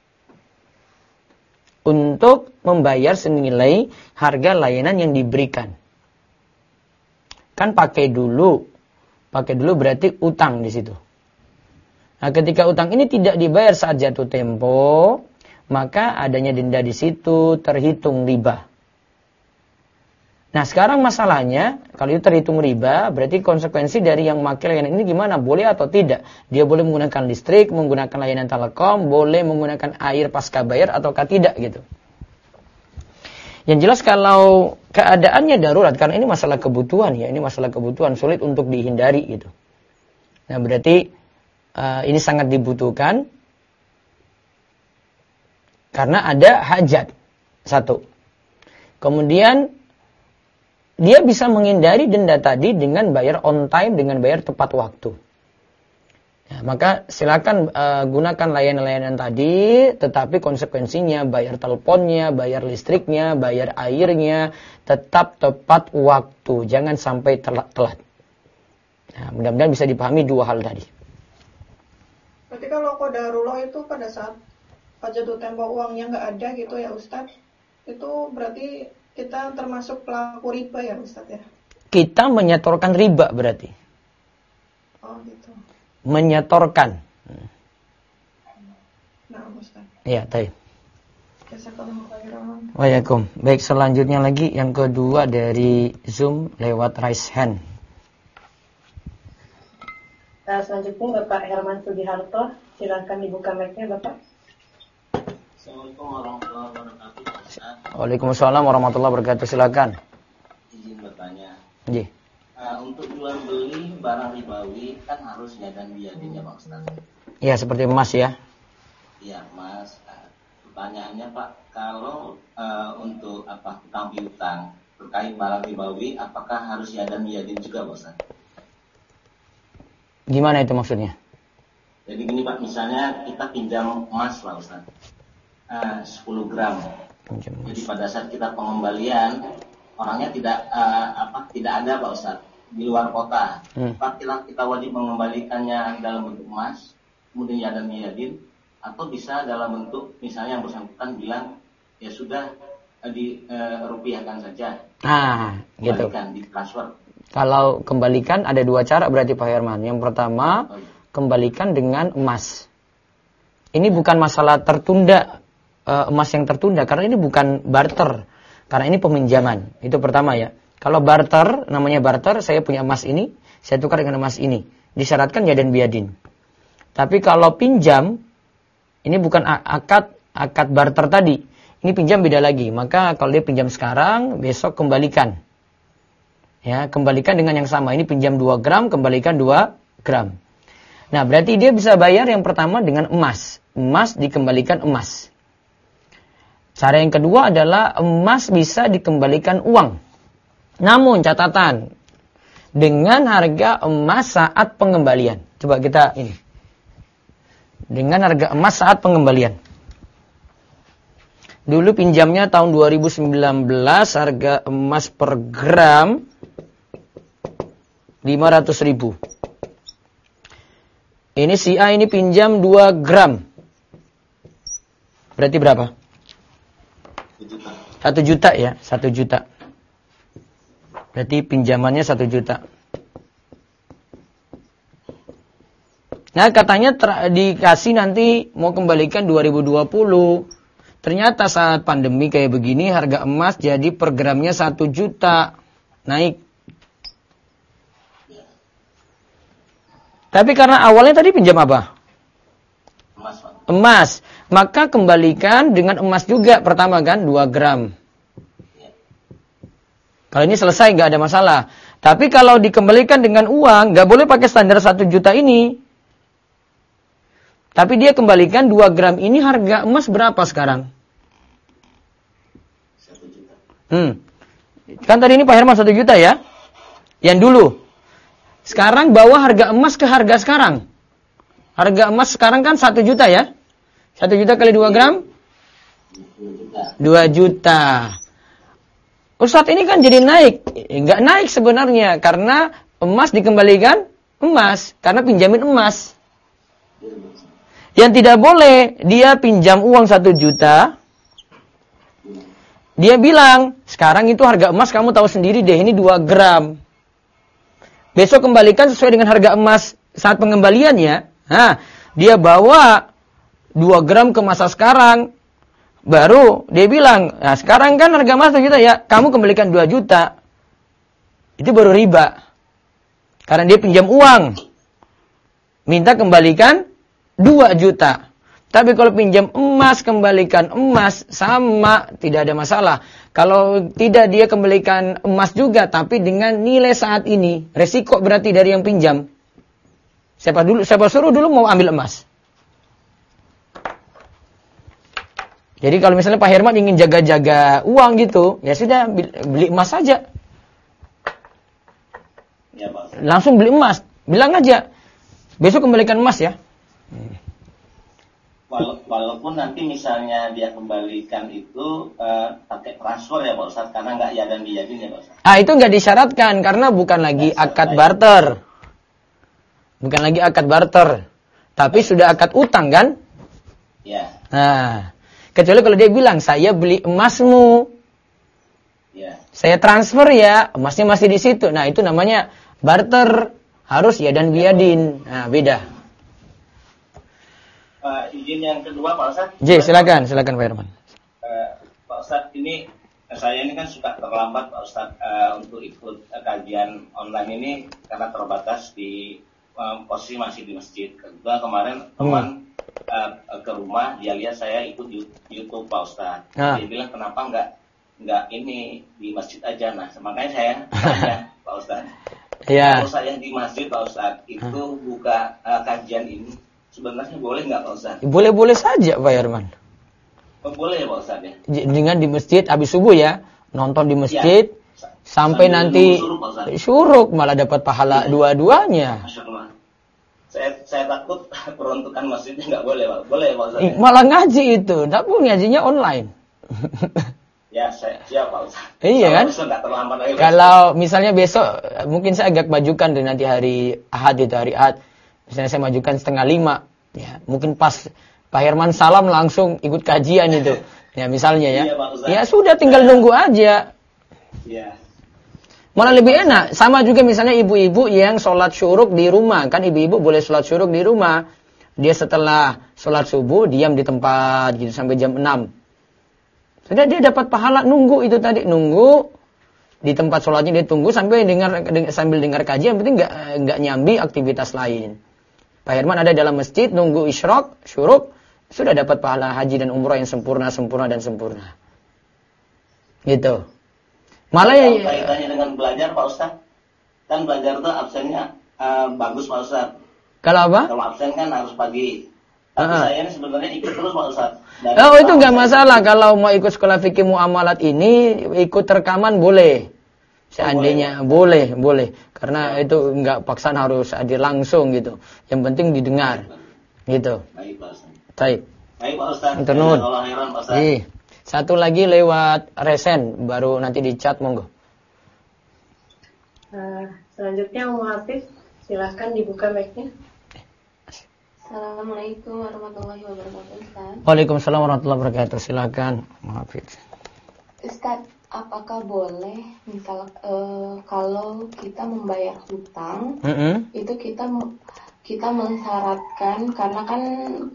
untuk membayar senilai harga layanan yang diberikan. Kan pakai dulu berarti utang di situ. Nah, ketika utang ini tidak dibayar saat jatuh tempo, maka adanya denda di situ terhitung riba. Nah, sekarang masalahnya, kalau itu terhitung riba, berarti konsekuensi dari yang memakai layanan ini gimana? Boleh atau tidak? Dia boleh menggunakan listrik, menggunakan layanan telekom, boleh menggunakan air pasca bayar ataukah tidak gitu. Yang jelas kalau keadaannya darurat, karena ini masalah kebutuhan ya, ini masalah kebutuhan sulit untuk dihindari gitu. Nah, berarti ini sangat dibutuhkan karena ada hajat. Satu. Kemudian dia bisa menghindari denda tadi dengan bayar on time, dengan bayar tepat waktu. Ya, maka silakan gunakan layanan-layanan tadi, tetapi konsekuensinya bayar teleponnya, bayar listriknya, bayar airnya, tetap tepat waktu. Jangan sampai telat. Nah, mudah-mudahan bisa dipahami dua hal tadi. Berarti kalau qadarullah itu pada saat jatuh tempo uangnya nggak ada gitu ya Ustaz, itu berarti kita termasuk pelaku riba ya Ustaz ya? Kita menyetorkan riba berarti. Oh gitu. Menyetorkan. Nah Ustaz. Ya, baik. Jazakallahu khairan. Waalaikumsalam. Baik, selanjutnya lagi yang kedua dari Zoom lewat raise hand. Nah, selanjutnya Bapak Herman Sugiharto, silakan dibuka mic-nya Bapak. Assalamualaikum warahmatullahi wabarakatuh. Waalaikumsalam warahmatullahi wabarakatuh. Silakan. Izin bertanya. Nggih. Untuk jual beli barang ribawi kan harus dan biadin ya Pak Ustaz. Ya, seperti emas ya. Iya Mas. Pertanyaannya Pak, kalau untuk utang piutang terkait barang ribawi, apakah harus dan biadin juga Pak Ustaz? Gimana itu maksudnya? Jadi gini Pak, misalnya kita pinjam emas Pak Ustaz. 10 gram. Jadi pada saat kita pengembalian orangnya tidak ada Pak Ustaz di luar kota. Apakah kita wajib mengembalikannya dalam bentuk emas, kemudian dan yadin, atau bisa dalam bentuk misalnya yang bersangkutan bilang ya sudah dirupiahkan saja. Gitu. Ditransfer. Kalau kembalikan ada dua cara berarti Pak Herman. Yang pertama, kembalikan dengan emas. Ini bukan masalah tertunda, emas yang tertunda, karena ini bukan barter, karena ini peminjaman. Itu pertama ya. Kalau barter, namanya barter, saya punya emas ini, saya tukar dengan emas ini. Disyaratkan yadan biadin. Tapi kalau pinjam, ini bukan akad barter tadi. Ini pinjam beda lagi. Maka kalau dia pinjam sekarang, besok kembalikan. Ya, kembalikan dengan yang sama. Ini pinjam 2 gram, kembalikan 2 gram. Nah, berarti dia bisa bayar yang pertama dengan emas. Emas dikembalikan emas. Cara yang kedua adalah emas bisa dikembalikan uang. Namun catatan, dengan harga emas saat pengembalian. Coba kita ini. Dengan harga emas saat pengembalian. Dulu pinjamnya tahun 2019, harga emas per gram 500.000. Ini si A ini pinjam 2 gram. Berarti berapa? 1 juta ya, 1 juta. Berarti pinjamannya 1 juta. Nah, katanya dikasih nanti mau kembalikan 2020. Ternyata saat pandemi kayak begini harga emas jadi per gramnya 1 juta. Naik. Tapi karena awalnya tadi pinjam apa? Emas. Maka kembalikan dengan emas juga pertama kan 2 gram. Kalau ini selesai nggak ada masalah. Tapi kalau dikembalikan dengan uang nggak boleh pakai standar 1 juta ini. Tapi dia kembalikan 2 gram ini harga emas berapa sekarang? 1 juta. Kan tadi ini Pak Herman 1 juta ya? Yang dulu. Sekarang bawa harga emas ke harga sekarang. Harga emas sekarang kan 1 juta ya? 1 juta kali 2 gram? 2 juta. Ustadz ini kan jadi naik. Enggak naik sebenarnya. Karena emas dikembalikan emas. Karena pinjamin emas. Yang tidak boleh, dia pinjam uang 1 juta. Dia bilang, sekarang itu harga emas kamu tahu sendiri deh, ini 2 gram. Besok kembalikan sesuai dengan harga emas saat pengembaliannya. Nah, dia bawa 2 gram ke masa sekarang. Baru dia bilang, nah sekarang kan harga emas 1 juta ya, kamu kembalikan 2 juta. Itu baru riba. Karena dia pinjam uang. Minta kembalikan 2 juta. Tapi kalau pinjam emas, kembalikan emas, sama, tidak ada masalah. Kalau tidak dia kembalikan emas juga, tapi dengan nilai saat ini. Resiko berarti dari yang pinjam. Siapa suruh dulu mau ambil emas? Jadi kalau misalnya Pak Herman ingin jaga-jaga uang gitu, ya sudah beli emas saja. Ya, Pak. Langsung beli emas. Bilang aja, besok kembalikan emas ya. Walaupun nanti misalnya dia kembalikan itu pakai transfer ya Pak Ustadz, karena nggak ya dan biyadin ya Pak Ustadz. Itu nggak disyaratkan karena bukan lagi akad barter. Bukan lagi akad barter. Tapi sudah akad utang kan? Ya. Nah, kecuali kalau dia bilang, saya beli emasmu. Ya. Saya transfer ya, emasnya masih di situ. Nah, itu namanya barter. Harus ya dan biyadin. Nah, beda. Izin yang kedua Pak Ustadz. Silakan Pak Herman. Pak Ustadz, ini saya ini kan suka terlambat Pak Ustadz untuk ikut kajian online ini karena terbatas di posisi masih di masjid. Kedua kemarin teman ke rumah dia lihat saya ikut YouTube Pak Ustadz. Dia bilang kenapa nggak ini di masjid aja. Nah makanya saya tanya Pak Ustadz. Kalau saya di masjid Pak Ustadz itu buka kajian ini. Sebenarnya boleh nggak Pak Ustadz? Boleh-boleh saja Pak Herman. Boleh ya Pak Ustadz ya? Dengan di masjid habis subuh ya. Nonton di masjid. Ya. Sampai nanti syuruk malah dapat pahala dua-duanya. Masya Allah. Saya takut peruntukan masjidnya nggak boleh Pak. Boleh ya Pak Ustadz? Malah ngaji itu. Tapi ngajinya online. Ya, siap Pak Ustadz. Iya kan? Kalau misalnya besok, mungkin saya agak majukan dari nanti hari Ahad itu, hari Ahad. Misalnya saya majukan 4:30, ya mungkin pas Pak Herman salam langsung ikut kajian itu, ya misalnya ya. Iya, Pak Ustadz. Ya sudah tinggal nunggu aja. Iya. Malah lebih enak. Sama juga misalnya ibu-ibu yang sholat syuruk di rumah. Kan ibu-ibu boleh sholat syuruk di rumah. Dia setelah sholat subuh, diam di tempat gitu sampai jam 6. Sudah dia dapat pahala nunggu itu tadi. Nunggu di tempat sholatnya, dia tunggu sambil dengar kajian. Yang penting nggak nyambi aktivitas lain. Pak Herman ada dalam masjid, nunggu isyraq, syuruk. Sudah dapat pahala haji dan umrah yang sempurna. Gitu. Malah ya kaitannya dengan belajar Pak Ustaz. Kan belajar itu absennya bagus Pak Ustaz. kalau apa? Kalau absen kan harus pagi. Tapi saya ini sebenarnya ikut terus Pak Ustaz. Oh itu nggak masalah. Kalau mau ikut sekolah fikih muamalat ini ikut rekaman boleh. Seandainya boleh. Karena itu nggak paksaan harus hadir langsung gitu. Yang penting didengar. Gitu. Baik Pak Ustaz. Baik Pak Ustaz. Turun. Pak Ustaz. Satu lagi lewat resen, baru nanti di chat, monggo. Selanjutnya Umu Hafiz, silahkan dibuka mic-nya. Assalamualaikum warahmatullahi wabarakatuh, Ustaz. Waalaikumsalam warahmatullahi wabarakatuh. Silakan, Umu Hafiz. Ustaz, apakah boleh misal kalau kita membayar hutang, itu kita mensyaratkan karena kan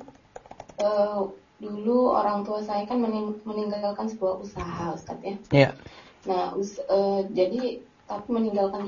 dulu orang tua saya kan meninggalkan sebuah usaha, Ustaz ya. Iya. Nah, jadi tapi meninggalkan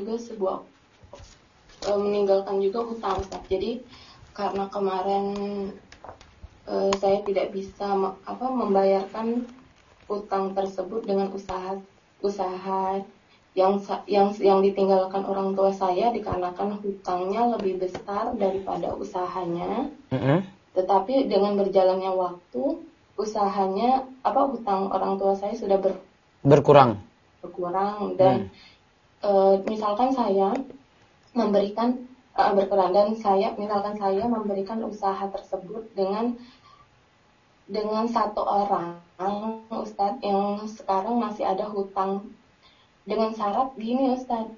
juga hutang, Ustaz. Jadi karena kemarin saya tidak bisa membayarkan hutang tersebut dengan usaha yang ditinggalkan orang tua saya dikarenakan hutangnya lebih besar daripada usahanya. Tetapi dengan berjalannya waktu, hutang orang tua saya sudah berkurang dan misalkan saya memberikan berkurang dan saya memberikan usaha tersebut dengan satu orang Ustadz yang sekarang masih ada hutang dengan syarat gini Ustadz,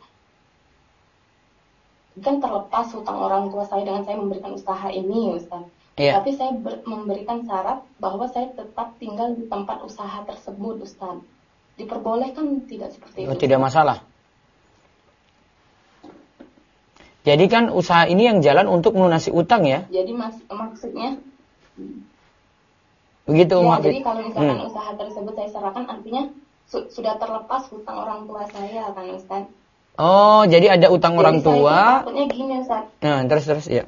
kan terlepas hutang orang tua saya dengan saya memberikan usaha ini Ustadz. Iya. Tapi saya memberikan syarat bahwa saya tetap tinggal di tempat usaha tersebut, Ustaz. Diperbolehkan tidak seperti itu? Tidak masalah. Jadi kan usaha ini yang jalan untuk melunasi utang ya? Jadi maksudnya? Begitu, ya, jadi kalau misalkan usaha tersebut saya serahkan, artinya sudah terlepas hutang orang tua saya kan, Ustaz? Oh, jadi ada utang orang tua. Takutnya gini, Ustaz. Nah, terus ya.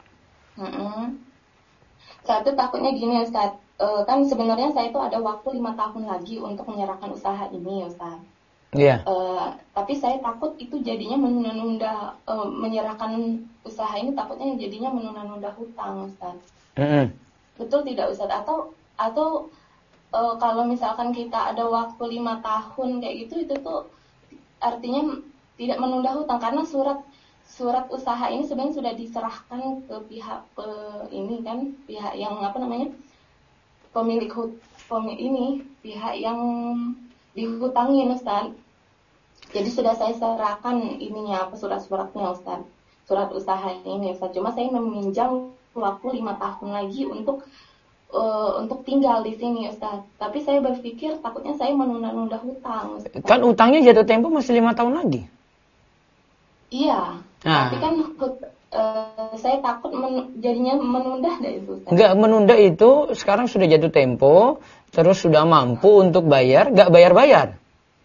Satu takutnya gini Ustaz, kan sebenarnya saya itu ada waktu 5 tahun lagi untuk menyerahkan usaha ini Ustaz. Iya. Tapi saya takut itu jadinya menunda menyerahkan usaha ini, takutnya jadinya menunda hutang Ustaz. Betul tidak Ustaz? Atau kalau misalkan kita ada waktu 5 tahun kayak gitu, itu tuh artinya tidak menunda hutang karena surat usaha ini sebenarnya sudah diserahkan ke pihak pihak yang pemilik pihak yang dihutangin Ustaz. Jadi sudah saya serahkan surat-suratnya Ustaz, surat usaha ini Ustaz. Cuma saya meminjam waktu 5 tahun lagi untuk tinggal di sini Ustaz. Tapi saya berpikir takutnya saya menunda-nunda hutang Ustaz. Kan utangnya jatuh tempo masih 5 tahun lagi. Iya. Tapi kan saya takut jadinya menunda dari itu. Enggak menunda itu, sekarang sudah jatuh tempo, terus sudah mampu untuk bayar, enggak bayar-bayar.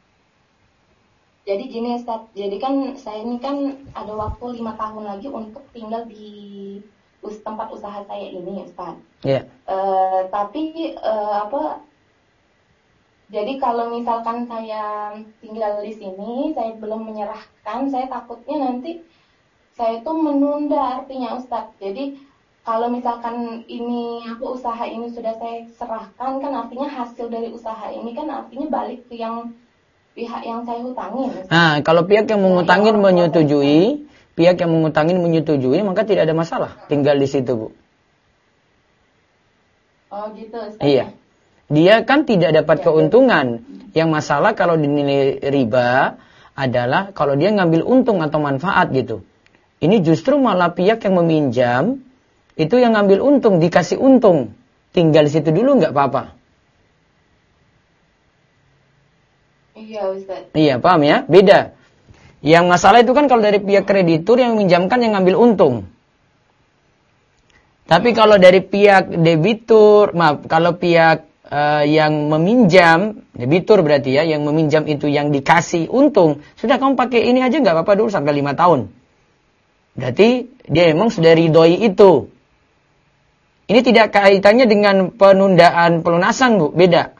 Jadi gini Ustaz, jadi kan saya ini kan ada waktu 5 tahun lagi untuk tinggal di tempat usaha saya ini Ustaz. Iya. Tapi jadi kalau misalkan saya tinggal di sini, saya belum menyerahkan, saya takutnya nanti saya itu menunda artinya Ustaz. Jadi kalau misalkan usaha ini sudah saya serahkan, kan artinya hasil dari usaha ini kan artinya balik ke pihak yang saya hutangin. Ustaz. Nah, kalau pihak yang mengutangin menyetujui, maka tidak ada masalah tinggal di situ, Bu. Oh gitu Ustaz. Iya. Dia kan tidak dapat keuntungan. Yang masalah kalau dinilai riba adalah kalau dia ngambil untung atau manfaat gitu. Ini justru malah pihak yang meminjam itu yang ngambil untung, dikasih untung. Tinggal di situ dulu nggak apa-apa. Iya Ustaz. Iya, paham ya? Beda. Yang masalah itu kan kalau dari pihak kreditur yang meminjamkan yang ngambil untung. Tapi kalau dari pihak debitur, kalau pihak yang meminjam, debitur berarti ya, yang meminjam itu yang dikasih untung, sudah kamu pakai ini aja nggak apa-apa dulu sampai 5 tahun. Berarti dia memang sudah ridhoi itu. Ini tidak kaitannya dengan penundaan pelunasan, Bu, beda.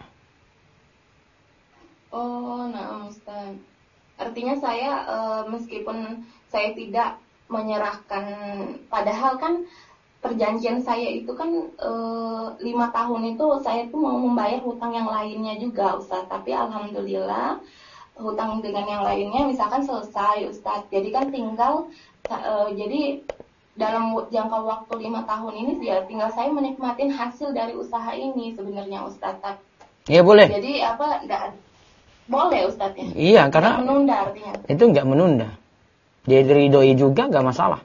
Oh, nah, Ustaz. Artinya saya meskipun saya tidak menyerahkan, padahal kan perjanjian saya itu kan 5 tahun itu saya tuh mau membayar hutang yang lainnya juga, Ustaz. Tapi alhamdulillah hutang dengan yang lainnya misalkan selesai, Ustaz. Jadi kan tinggal jadi dalam jangka waktu 5 tahun ini ya tinggal saya menikmatin hasil dari usaha ini sebenarnya, Ustaz. Iya boleh. Jadi boleh, Ustaz ya? Iya, karena menunda artinya. Itu nggak menunda. Dia diridhoi juga nggak masalah.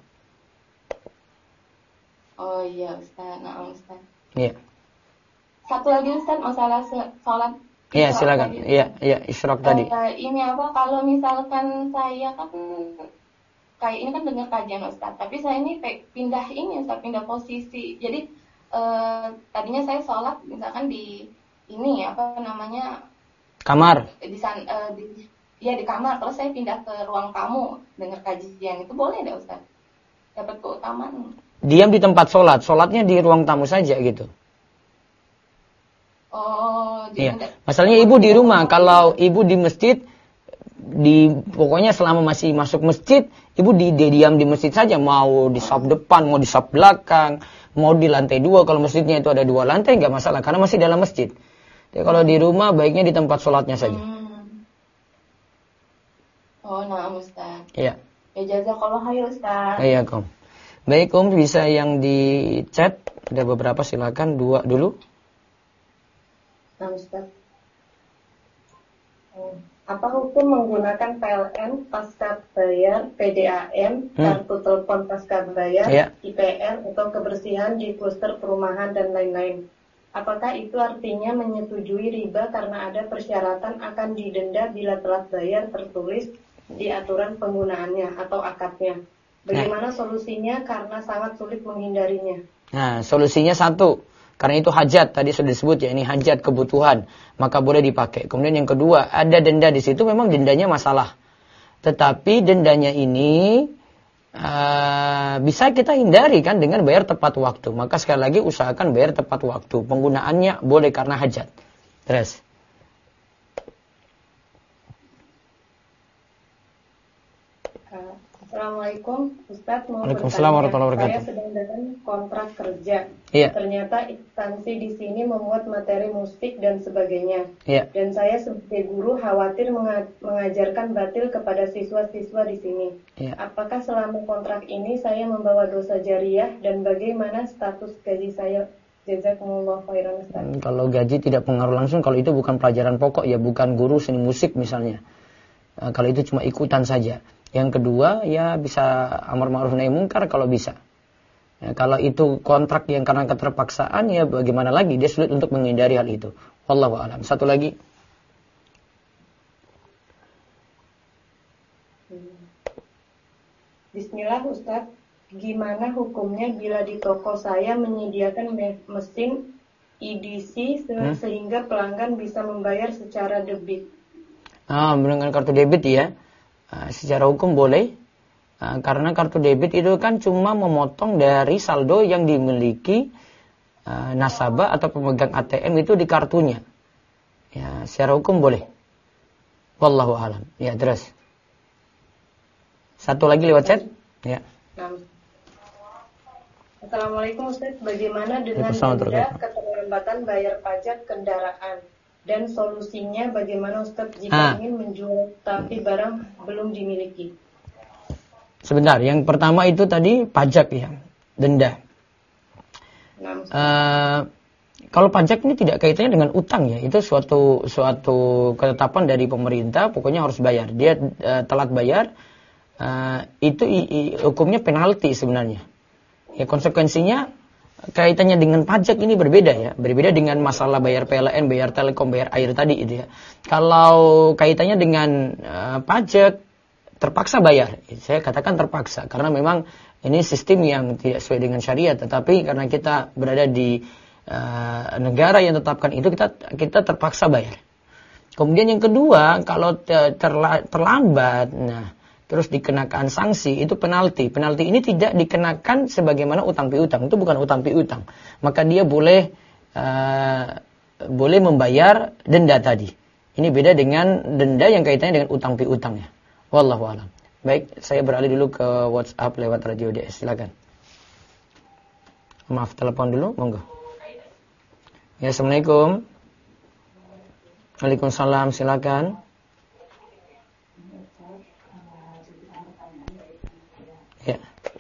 Oh iya, Ustaz. Nah, Ustaz. Iya. Satu lagi, Ustaz, masalah sholat. Iya, silakan. Iya, isyraq tadi. Ini kalau misalkan saya kan kayak ini kan dengar kajian, Ustaz, tapi saya ini pindah posisi. Jadi tadinya saya sholat misalkan di ini kamar. Di kamar, terus saya pindah ke ruang tamu dengar kajian, itu boleh enggak, Ustaz? Dapat keutamaan. Diam di tempat sholat, sholatnya di ruang tamu saja gitu. Oh, iya. Masalahnya ibu di rumah, kalau ibu di masjid, pokoknya selama masih masuk masjid, ibu diam di masjid saja, mau di shop depan, mau di shop belakang, mau di lantai 2, kalau masjidnya itu ada 2 lantai nggak masalah, karena masih dalam masjid. Jadi kalau di rumah baiknya di tempat sholatnya saja. Oh, nah, Ustaz. Iya. Ya jazakallah khair, Ustaz. Iya, Kom. Baik, Om, bisa yang di chat, ada beberapa, silakan 2 dulu. Nah, Ustaz. Apa hukum menggunakan PLN pasca bayar, PDAM, kartu telepon pasca bayar, IPN atau kebersihan di kluster perumahan dan lain-lain? Apakah itu artinya menyetujui riba karena ada persyaratan akan didenda bila telat bayar tertulis di aturan penggunaannya atau akadnya? Bagaimana solusinya karena sangat sulit menghindarinya? Nah, solusinya satu. Karena itu hajat, tadi sudah disebut ya, ini hajat kebutuhan, maka boleh dipakai. Kemudian yang kedua, ada denda di situ, memang dendanya masalah. Tetapi dendanya ini bisa kita hindari kan dengan bayar tepat waktu. Maka sekali lagi usahakan bayar tepat waktu. Penggunaannya boleh karena hajat. Terus. Assalamualaikum, Ustadz, mau Waalaikumsalam warahmatullahi wabarakatuh. Saya sedang dalam kontrak kerja. Iya. Ternyata instansi di sini memuat materi musik dan sebagainya. Iya. Dan saya sebagai guru khawatir mengajarkan batil kepada siswa-siswa di sini. Iya. Apakah selama kontrak ini saya membawa dosa jariah dan bagaimana status gaji saya? Jazakumullah khairan, Ustaz. Kalau gaji tidak pengaruh langsung, kalau itu bukan pelajaran pokok ya, bukan guru seni musik misalnya. Kalau itu cuma ikutan saja. Yang kedua, ya bisa amar ma'ruf nahi mungkar kalau bisa. Ya, kalau itu kontrak yang karena keterpaksaan, ya bagaimana lagi? Dia sulit untuk menghindari hal itu. Wallahu a'lam. Satu lagi. Bismillah, Ustaz. Gimana hukumnya bila di toko saya menyediakan mesin EDC sehingga pelanggan bisa membayar secara debit? Dengan kartu debit ya. Secara hukum boleh, karena kartu debit itu kan cuma memotong dari saldo yang dimiliki nasabah atau pemegang ATM itu di kartunya. Ya, secara hukum boleh. Wallahu a'lam. Ya, terus. Satu lagi lewat chat. Ya. Assalamualaikum, Ustaz. Bagaimana dengan denda keterlambatan bayar pajak kendaraan? Dan solusinya bagaimana, Ustaz, jika ingin menjual tapi barang belum dimiliki? Sebentar, yang pertama itu tadi pajak ya, denda. Kalau pajak ini tidak kaitannya dengan utang ya, itu suatu ketetapan dari pemerintah, pokoknya harus bayar. Dia telat bayar, itu hukumnya penalti sebenarnya. Ya, konsekuensinya kaitannya dengan pajak ini berbeda ya, berbeda dengan masalah bayar PLN, bayar telekom, bayar air tadi itu ya. Kalau kaitannya dengan pajak, terpaksa bayar. Saya katakan terpaksa karena memang ini sistem yang tidak sesuai dengan syariat, tetapi karena kita berada di negara yang tetapkan itu, kita terpaksa bayar. Kemudian yang kedua, kalau terlambat, nah terus dikenakan sanksi, itu penalti. Penalti ini tidak dikenakan sebagaimana utang piutang, itu bukan utang piutang. Maka dia boleh membayar denda tadi. Ini beda dengan denda yang kaitannya dengan utang piutangnya. Wallahu a'lam. Baik, saya beralih dulu ke WhatsApp lewat radio DS. Silakan. Maaf, telepon dulu, monggo. Ya, Assalamualaikum. Waalaikumsalam, silakan. Ya.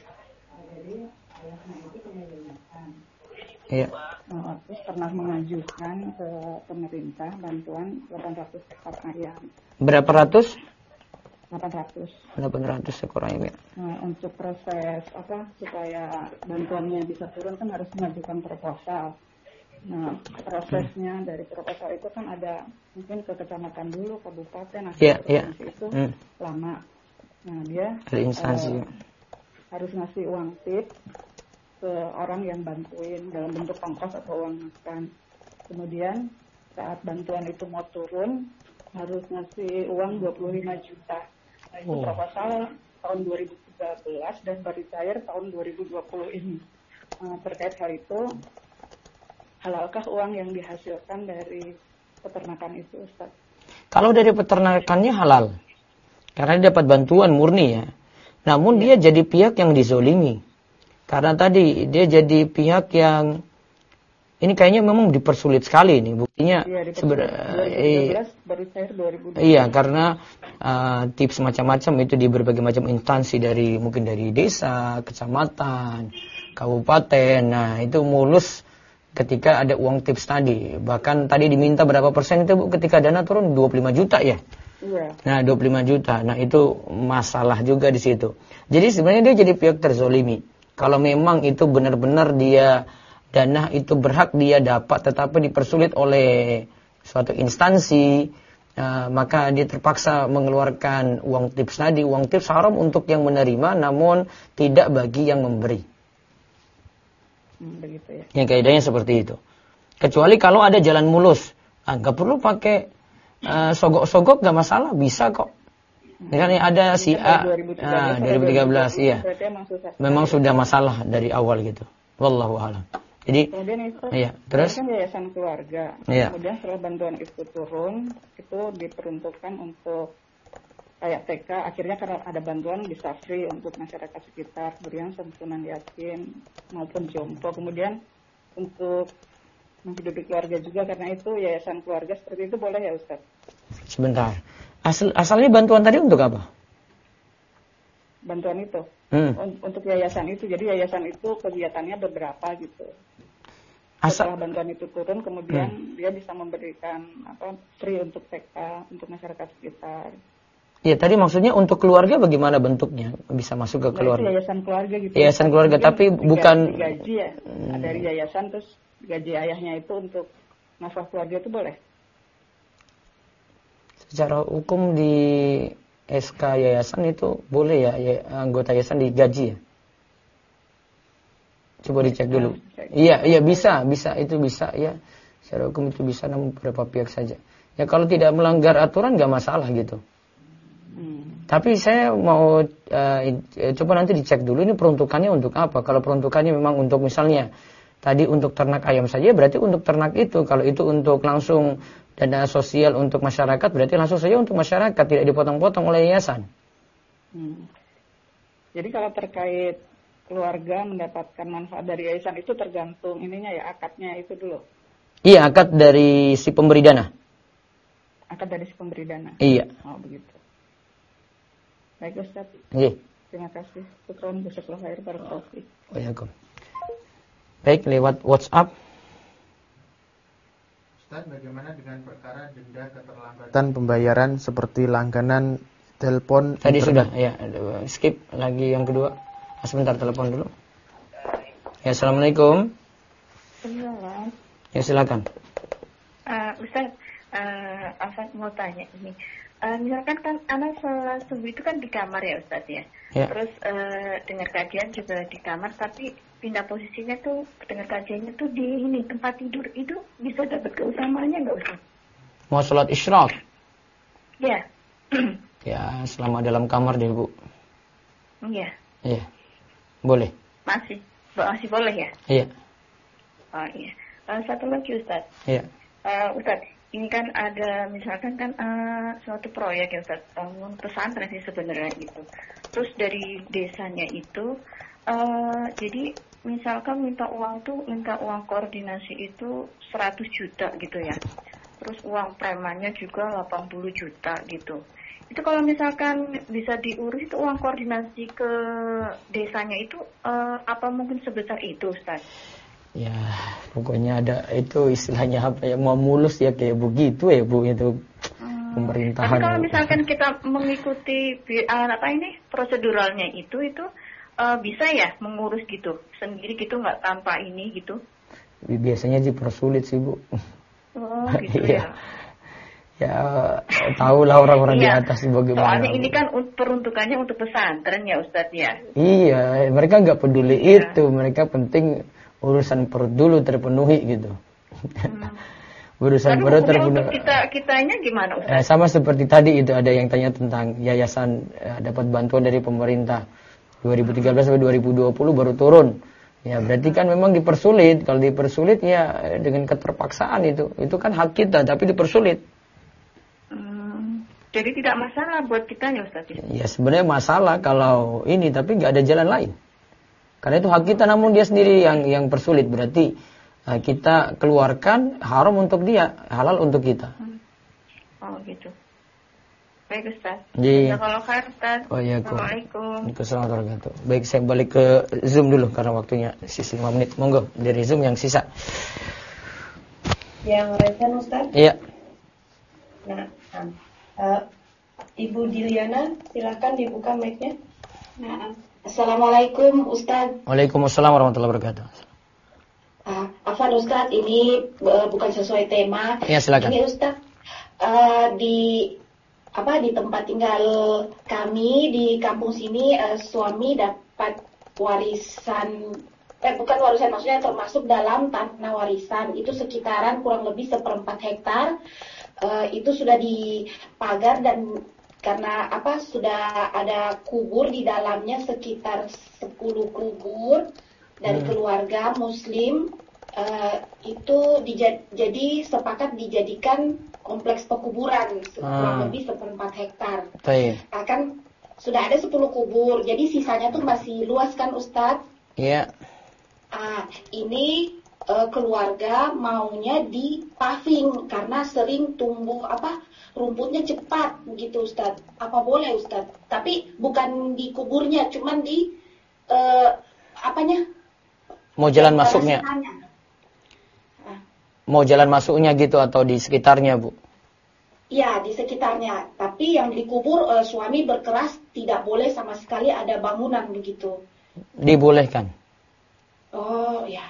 Iya. Terus pernah mengajukan ke pemerintah bantuan 800 ekor ayam. Berapa ratus? 800 ekor ayam. Ya. Nah, untuk proses supaya bantuannya bisa turun kan harus mengajukan proposal. Nah, prosesnya dari proposal itu kan ada mungkin ke kecamatan dulu, kabupaten, provinsi itu lama. Nah, dia ada instansi. Harus ngasih uang tip ke orang yang bantuin dalam bentuk ongkos atau uang makan. Kemudian saat bantuan itu mau turun harus ngasih uang 25 juta. Nah, itu proposal tahun 2013 dan baru cair tahun 2020 ini. Terkait hal itu, halalkah uang yang dihasilkan dari peternakan itu, Ustaz? Kalau dari peternakannya halal, karena dia dapat bantuan murni ya. Namun dia jadi pihak yang dizolimi. Karena tadi dia jadi pihak yang ini kayaknya memang dipersulit sekali nih. Buktinya sebenarnya baru cair 2012. Iya, karena tips macam-macam itu di berbagai macam instansi, dari mungkin dari desa, kecamatan, kabupaten. Nah, itu mulus ketika ada uang tips tadi. Bahkan tadi diminta berapa persen itu Bu, ketika dana turun 25 juta ya. Iya. Nah, 25 juta. Nah, itu masalah juga di situ. Jadi sebenarnya dia jadi pihak terzolimi. Kalau memang itu benar-benar dia dana itu berhak dia dapat tetapi dipersulit oleh suatu instansi, maka dia terpaksa mengeluarkan uang tips tadi. Uang tips haram untuk yang menerima namun tidak bagi yang memberi. Begitu ya. Yang kaidahnya seperti itu. Kecuali kalau ada jalan mulus, nggak perlu pakai sogok-sogok, nggak masalah, bisa kok. Misalnya ada si A 2013 iya. Memang sudah masalah dari awal gitu. Wallahu a'lam. Jadi kemudian itu terus kan yayasan keluarga. Iya. Kemudian setelah bantuan itu turun, itu diperuntukkan untuk kayak TK, akhirnya karena ada bantuan bisa free untuk masyarakat sekitar, kemudian santunan yatim maupun jompo. Kemudian untuk menghidupi keluarga juga, karena itu yayasan keluarga seperti itu boleh ya Ustaz? Sebentar. Asalnya bantuan tadi untuk apa? Bantuan itu untuk yayasan itu. Jadi yayasan itu kegiatannya beberapa gitu. Setelah bantuan itu turun, kemudian dia bisa memberikan free untuk TK untuk masyarakat sekitar. Iya, tadi maksudnya untuk keluarga bagaimana bentuknya? Bisa masuk ke keluarga? Itu yayasan keluarga gitu. Yayasan keluarga, tapi bukan gaji ya. Dari yayasan terus gaji ayahnya itu untuk nafkah keluarga itu boleh? Secara hukum di SK yayasan itu boleh ya, anggota yayasan digaji ya? Coba dicek dulu. Iya bisa itu bisa ya. Secara hukum itu bisa, namun beberapa pihak saja. Ya kalau tidak melanggar aturan nggak masalah gitu. Tapi saya mau coba nanti dicek dulu ini peruntukannya untuk apa. Kalau peruntukannya memang untuk misalnya tadi untuk ternak ayam saja, berarti untuk ternak itu. Kalau itu untuk langsung dana sosial untuk masyarakat, berarti langsung saja untuk masyarakat, tidak dipotong-potong oleh yayasan. Jadi kalau terkait keluarga mendapatkan manfaat dari yayasan itu tergantung ininya ya, akadnya itu dulu. Iya, akad dari si pemberi dana. Akad dari si pemberi dana. Iya. Oh begitu. Baik Ustaz. Iya. Terima kasih. Syukron jazakallahu khair barakallahu fiik. Waalaikumsalam. Baik, lewat WhatsApp. Ustaz, bagaimana dengan perkara denda keterlambatan pembayaran seperti langganan telepon tadi internet? Sudah, ya. Skip lagi yang kedua. Sebentar, telepon dulu. Ya, Assalamualaikum. Assalamualaikum. Ya, silakan. Ustaz, Afan mau tanya ini. misalkan kan anak sholat subuh itu kan di kamar ya Ustadz ya. Terus dengar kajian juga di kamar, tapi pindah posisinya tuh dengar kajiannya tuh di tempat tidur, itu bisa dapat keutamaannya nggak Ustadz? Mau sholat isyraq? Ya. Ya, selama dalam kamar deh Bu. Iya. Iya, boleh. Masih boleh ya? Iya. Oh iya. Satu lagi Ustadz. Iya. Ustadz, ini kan ada misalkan kan suatu proyek ya Ustadz, bangun pesantren sih sebenarnya itu. Terus dari desanya itu, jadi misalkan minta uang koordinasi itu 100 juta gitu ya. Terus uang premannya juga 80 juta gitu. Itu kalau misalkan bisa diurus itu uang koordinasi ke desanya itu apa mungkin sebesar itu Ustaz? Ya pokoknya ada itu istilahnya apa ya, mau mulus ya kayak begitu ya Bu itu pemerintahan. Tapi kalau misalkan kita mengikuti proseduralnya itu bisa ya mengurus gitu sendiri gitu nggak tanpa ini gitu? Biasanya dipersulit sih Bu. Oh gitu ya. Ya tahulah orang-orang di atas bagaimana. Soalnya ini kan peruntukannya untuk pesantren ya Ustadz ya. Iya, mereka nggak peduli itu, mereka penting urusan perut dulu terpenuhi gitu. Urusan perut terpenuhi. Untuk kitanya gimana Ustadz? Sama seperti tadi itu ada yang tanya tentang yayasan dapat bantuan dari pemerintah 2013 sampai 2020 baru turun. Ya berarti kan memang dipersulit. Kalau dipersulit ya dengan keterpaksaan itu kan hak kita tapi dipersulit. Jadi tidak masalah buat kita ya Ustaz? Ya sebenarnya masalah kalau ini, tapi nggak ada jalan lain. Karena itu hak kita, namun dia sendiri yang persulit. Berarti kita keluarkan haram untuk dia, halal untuk kita. Oh gitu. Baik Ustaz. Iya. Kalau khair Ustaz. Oh iya. Assalamualaikum. Waalaikumsalam. Baik, saya balik ke Zoom dulu karena waktunya sisa 5 menit. Monggo dari Zoom yang sisa. Yang resen Ustaz? Iya. Nah, Ibu Diliana, silakan dibuka mic-nya. Nah, Assalamualaikum Ustaz. Waalaikumsalam warahmatullahi wabarakatuh. Afwan Ustaz, ini bukan sesuai tema. Ya, silakan. Ini Ustaz, di tempat tinggal kami di kampung sini, suami dapat warisan. Bukan warisan, maksudnya termasuk dalam tanah warisan. Itu sekitaran kurang lebih 1/4 hektar. Itu sudah dipagar dan karena sudah ada kubur di dalamnya sekitar 10 kubur dari keluarga Muslim, itu jadi sepakat dijadikan kompleks pekuburan kurang lebih 1/4 hektar. Kan sudah ada 10 kubur, jadi sisanya tuh masih luas kan Ustadz? Iya. Ini keluarga maunya di paving karena sering tumbuh rumputnya cepat begitu Ustadz. Apa boleh Ustadz? Tapi bukan di kuburnya, cuman di mau jalan masuknya. Mau jalan masuknya gitu atau di sekitarnya Bu? Iya, di sekitarnya. Tapi yang dikubur suami berkeras tidak boleh sama sekali ada bangunan begitu. Dibolehkan. Oh ya.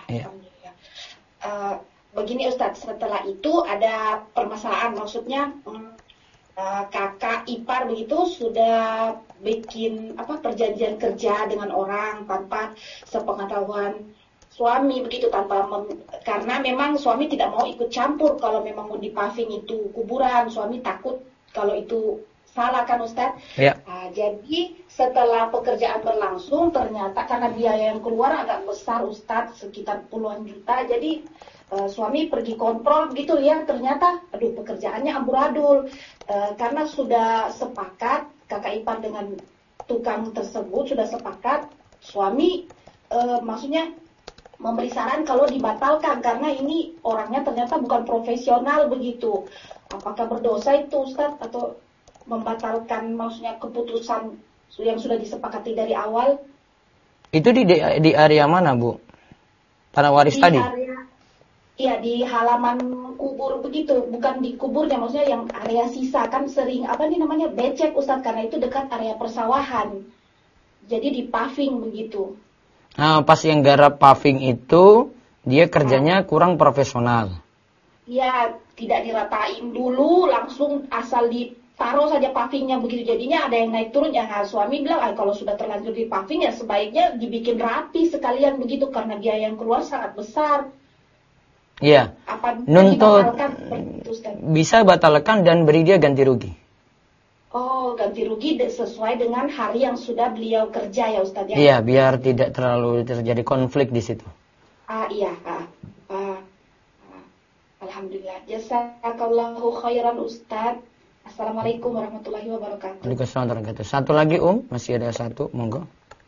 Begini Ustadz, setelah itu ada permasalahan, maksudnya kakak ipar begitu sudah bikin perjanjian kerja dengan orang tanpa sepengetahuan suami begitu, karena memang suami tidak mau ikut campur kalau memang mau dipaving itu kuburan, suami takut kalau itu salah kan Ustadz. Ya. Jadi setelah pekerjaan berlangsung ternyata karena biaya yang keluar agak besar Ustadz, sekitar puluhan juta, jadi suami pergi kontrol begitu ya, ternyata pekerjaannya amburadul. Karena sudah sepakat kakak ipar dengan tukang tersebut sudah sepakat, suami maksudnya memberi saran kalau dibatalkan karena ini orangnya ternyata bukan profesional begitu. Apakah berdosa itu Ustadz atau membatalkan maksudnya keputusan yang sudah disepakati dari awal? Itu di area mana Bu? Tanah waris tadi? Iya, di halaman kubur begitu, bukan di kuburnya, maksudnya yang area sisa kan sering becek Ustadz, karena itu dekat area persawahan. Jadi di paving begitu. Nah, pas yang garap paving itu dia kerjanya kurang profesional. Iya, tidak diratain dulu, langsung asal taruh saja pavingnya begitu, jadinya ada yang naik turun. Ya suami bilang kalau sudah terlanjur di paving ya sebaiknya dibikin rapi sekalian begitu, karena biaya yang keluar sangat besar. Iya. Nuntut bisa batalkan dan beri dia ganti rugi. Oh, ganti rugi sesuai dengan hari yang sudah beliau kerja ya Ustaz ya. Iya, biar tidak terlalu terjadi konflik di situ. Iya. Alhamdulillah. Jazakallahu khairan Ustaz. Assalamualaikum warahmatullahi wabarakatuh. Waalaikumsalam warahmatullahi wabarakatuh. Satu lagi masih ada satu, monggo.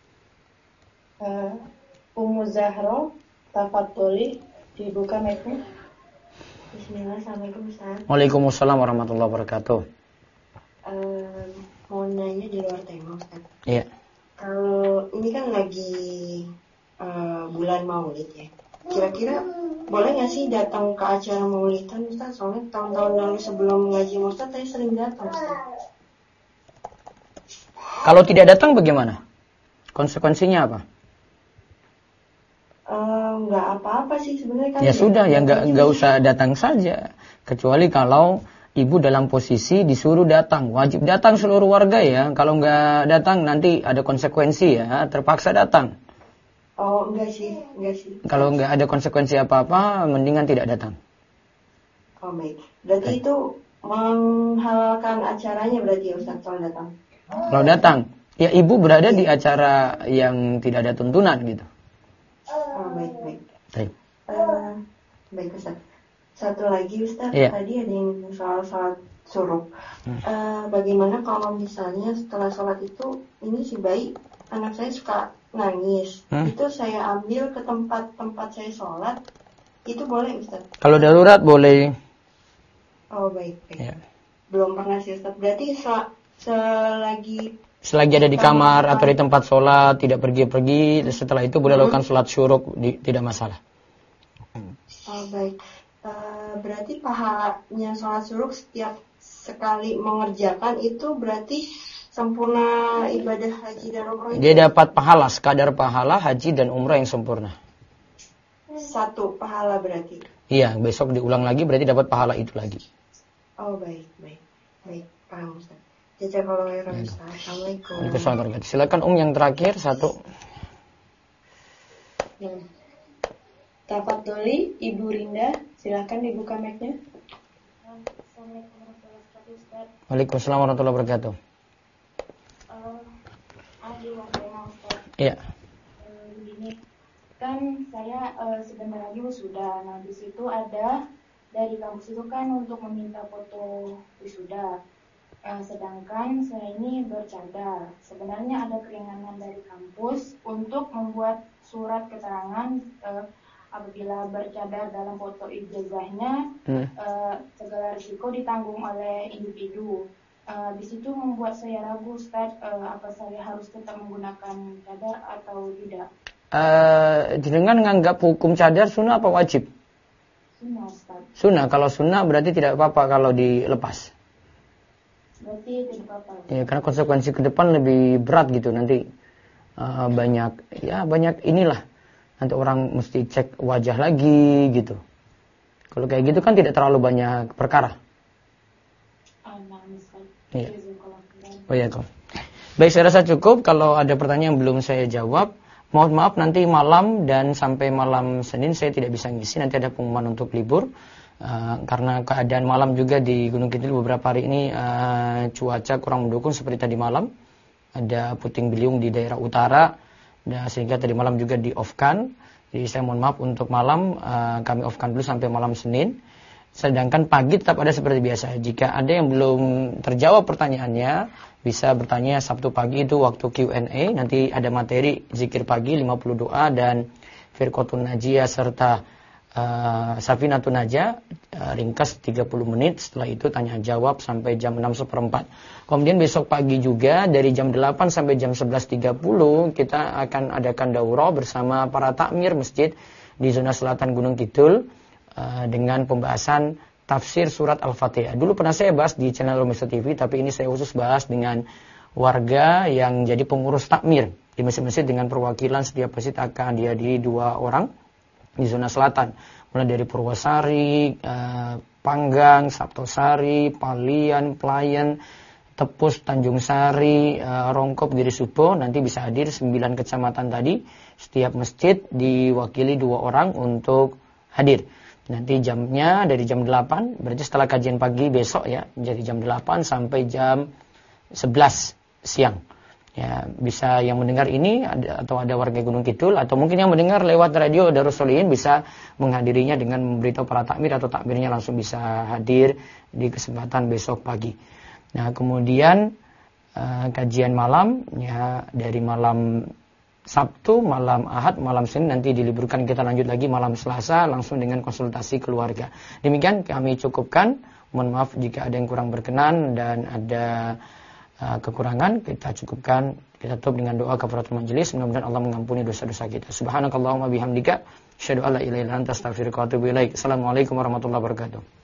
Ummu Zahra, tafadholi, dibuka mic-nya. Bismillah, Assalamualaikum Ustaz. Waalaikumsalam warahmatullahi wabarakatuh. Mau nanya di luar tema Ustaz. Iya. Kalau ini kan lagi bulan Maulid ya. Kira-kira boleh nggak sih datang ke acara maulidan Ustaz? Soalnya tahun-tahun lalu sebelum ngaji Ustaz saya sering datang Ustaz. Kalau tidak datang bagaimana? Konsekuensinya apa? Nggak apa-apa sih sebenarnya kan. Ya sudah, ya nggak usah datang saja. Kecuali kalau ibu dalam posisi disuruh datang, wajib datang seluruh warga ya. Kalau nggak datang nanti ada konsekuensi ya, terpaksa datang. Oh enggak sih. Kalau nggak ada konsekuensi apa-apa, mendingan tidak datang. Oh baik. Berarti itu menghalalkan acaranya berarti ya Ustaz kalau datang. Kalau datang, ya ibu berada di acara yang tidak ada tuntunan gitu. Oh baik. Baik. Baik Ustaz. Satu lagi Ustaz, tadi ada yang soal sholat suruh. Bagaimana kalau misalnya setelah sholat itu, ini si bayi, anak saya suka nangis, itu saya ambil ke tempat saya sholat, itu boleh Ustaz? Kalau darurat boleh. Oh baik. Ya. Belum pernah sih Ustaz. Berarti selagi ada di kamar atau di tempat sholat, tidak pergi-pergi, setelah itu boleh lakukan sholat syuruk, tidak masalah. Oh baik. Berarti pahalanya sholat syuruk setiap sekali mengerjakan itu berarti sempurna ibadah haji dan umrah itu? Dia dapat pahala, sekadar pahala haji dan umrah yang sempurna. Satu pahala berarti? Iya, besok diulang lagi berarti dapat pahala itu lagi. Oh baik, paham Ustaz. Jazakallahu khairan Ustaz. Assalamualaikum. Waalaikumsalam. Silakan yang terakhir satu. Tafadholi Ibu Rinda, silakan dibuka mic-nya. Assalamualaikum warahmatullahi wabarakatuh Ustaz. Waalaikumsalam warahmatullahi wabarakatuh. Iya. Begini, kan saya sebentar lagi wisuda. Nah di situ ada dari kampus itu kan untuk meminta foto wisuda. Sedangkan saya ini bercadar. Sebenarnya ada keringanan dari kampus untuk membuat surat keterangan apabila bercadar dalam foto ijazahnya segala risiko ditanggung oleh individu. Di situ membuat saya ragu Ustaz, apa saya harus tetap menggunakan cadar atau tidak? Dengan menganggap hukum cadar sunnah apa wajib? Sunnah Ustaz. Sunnah, kalau sunnah berarti tidak apa-apa kalau dilepas. Berarti tidak apa-apa. Ya, karena konsekuensi ke depan lebih berat gitu nanti. Banyak inilah. Nanti orang mesti cek wajah lagi gitu. Kalau kayak gitu kan tidak terlalu banyak perkara. Iya. Oh iya kok. Baik, saya rasa cukup. Kalau ada pertanyaan yang belum saya jawab, mohon maaf nanti malam dan sampai malam Senin saya tidak bisa ngisi. Nanti ada pengumuman untuk libur. Karena keadaan malam juga di Gunung Kidul beberapa hari ini cuaca kurang mendukung seperti tadi malam. Ada puting beliung di daerah utara. Sehingga tadi malam juga di off-kan. Jadi saya mohon maaf untuk malam kami off-kan dulu sampai malam Senin. Sedangkan pagi tetap ada seperti biasa. Jika ada yang belum terjawab pertanyaannya, bisa bertanya Sabtu pagi itu waktu Q&A. Nanti ada materi zikir pagi 50 doa dan firqatun najiyah serta safinatun najah ringkas 30 menit. Setelah itu tanya jawab sampai jam 6:15. Kemudian besok pagi juga dari jam 8 sampai jam 11.30 kita akan adakan daurah bersama para takmir masjid di zona selatan Gunung Kidul dengan pembahasan tafsir surat Al-Fatihah. Dulu pernah saya bahas di channel Romeso TV, tapi ini saya khusus bahas dengan warga yang jadi pengurus takmir di masjid-masjid dengan perwakilan setiap masjid akan dihadiri 2 orang. di zona selatan, mulai dari Purwosari, Panggang, Saptosari, Palian, Pelayan, Tepus, Tanjung Sari, Rongkop, Giri Subo, nanti bisa hadir 9 kecamatan tadi. Setiap masjid diwakili 2 orang untuk hadir. Nanti jamnya dari jam 8, berarti setelah kajian pagi besok ya, jadi jam 8 sampai jam 11 siang. Ya, bisa yang mendengar ini atau ada warga Gunung Kidul atau mungkin yang mendengar lewat radio Darus Sholihin bisa menghadirinya dengan memberitahu para takmir atau takmirnya langsung bisa hadir di kesempatan besok pagi. Nah, kemudian kajian malam ya dari malam Sabtu, malam Ahad, malam Senin nanti diliburkan, kita lanjut lagi malam Selasa langsung dengan konsultasi keluarga. Demikian kami cukupkan. Mohon maaf jika ada yang kurang berkenan dan ada kekurangan, kita cukupkan. Kita tutup dengan doa kafaratul majelis. Mudah-mudahan Allah mengampuni dosa-dosa kita. Subhanakallahumma bihamdika asyhadu an la ilaha illa anta astaghfiruka wa atubu ilaik. Assalamualaikum warahmatullahi wabarakatuh.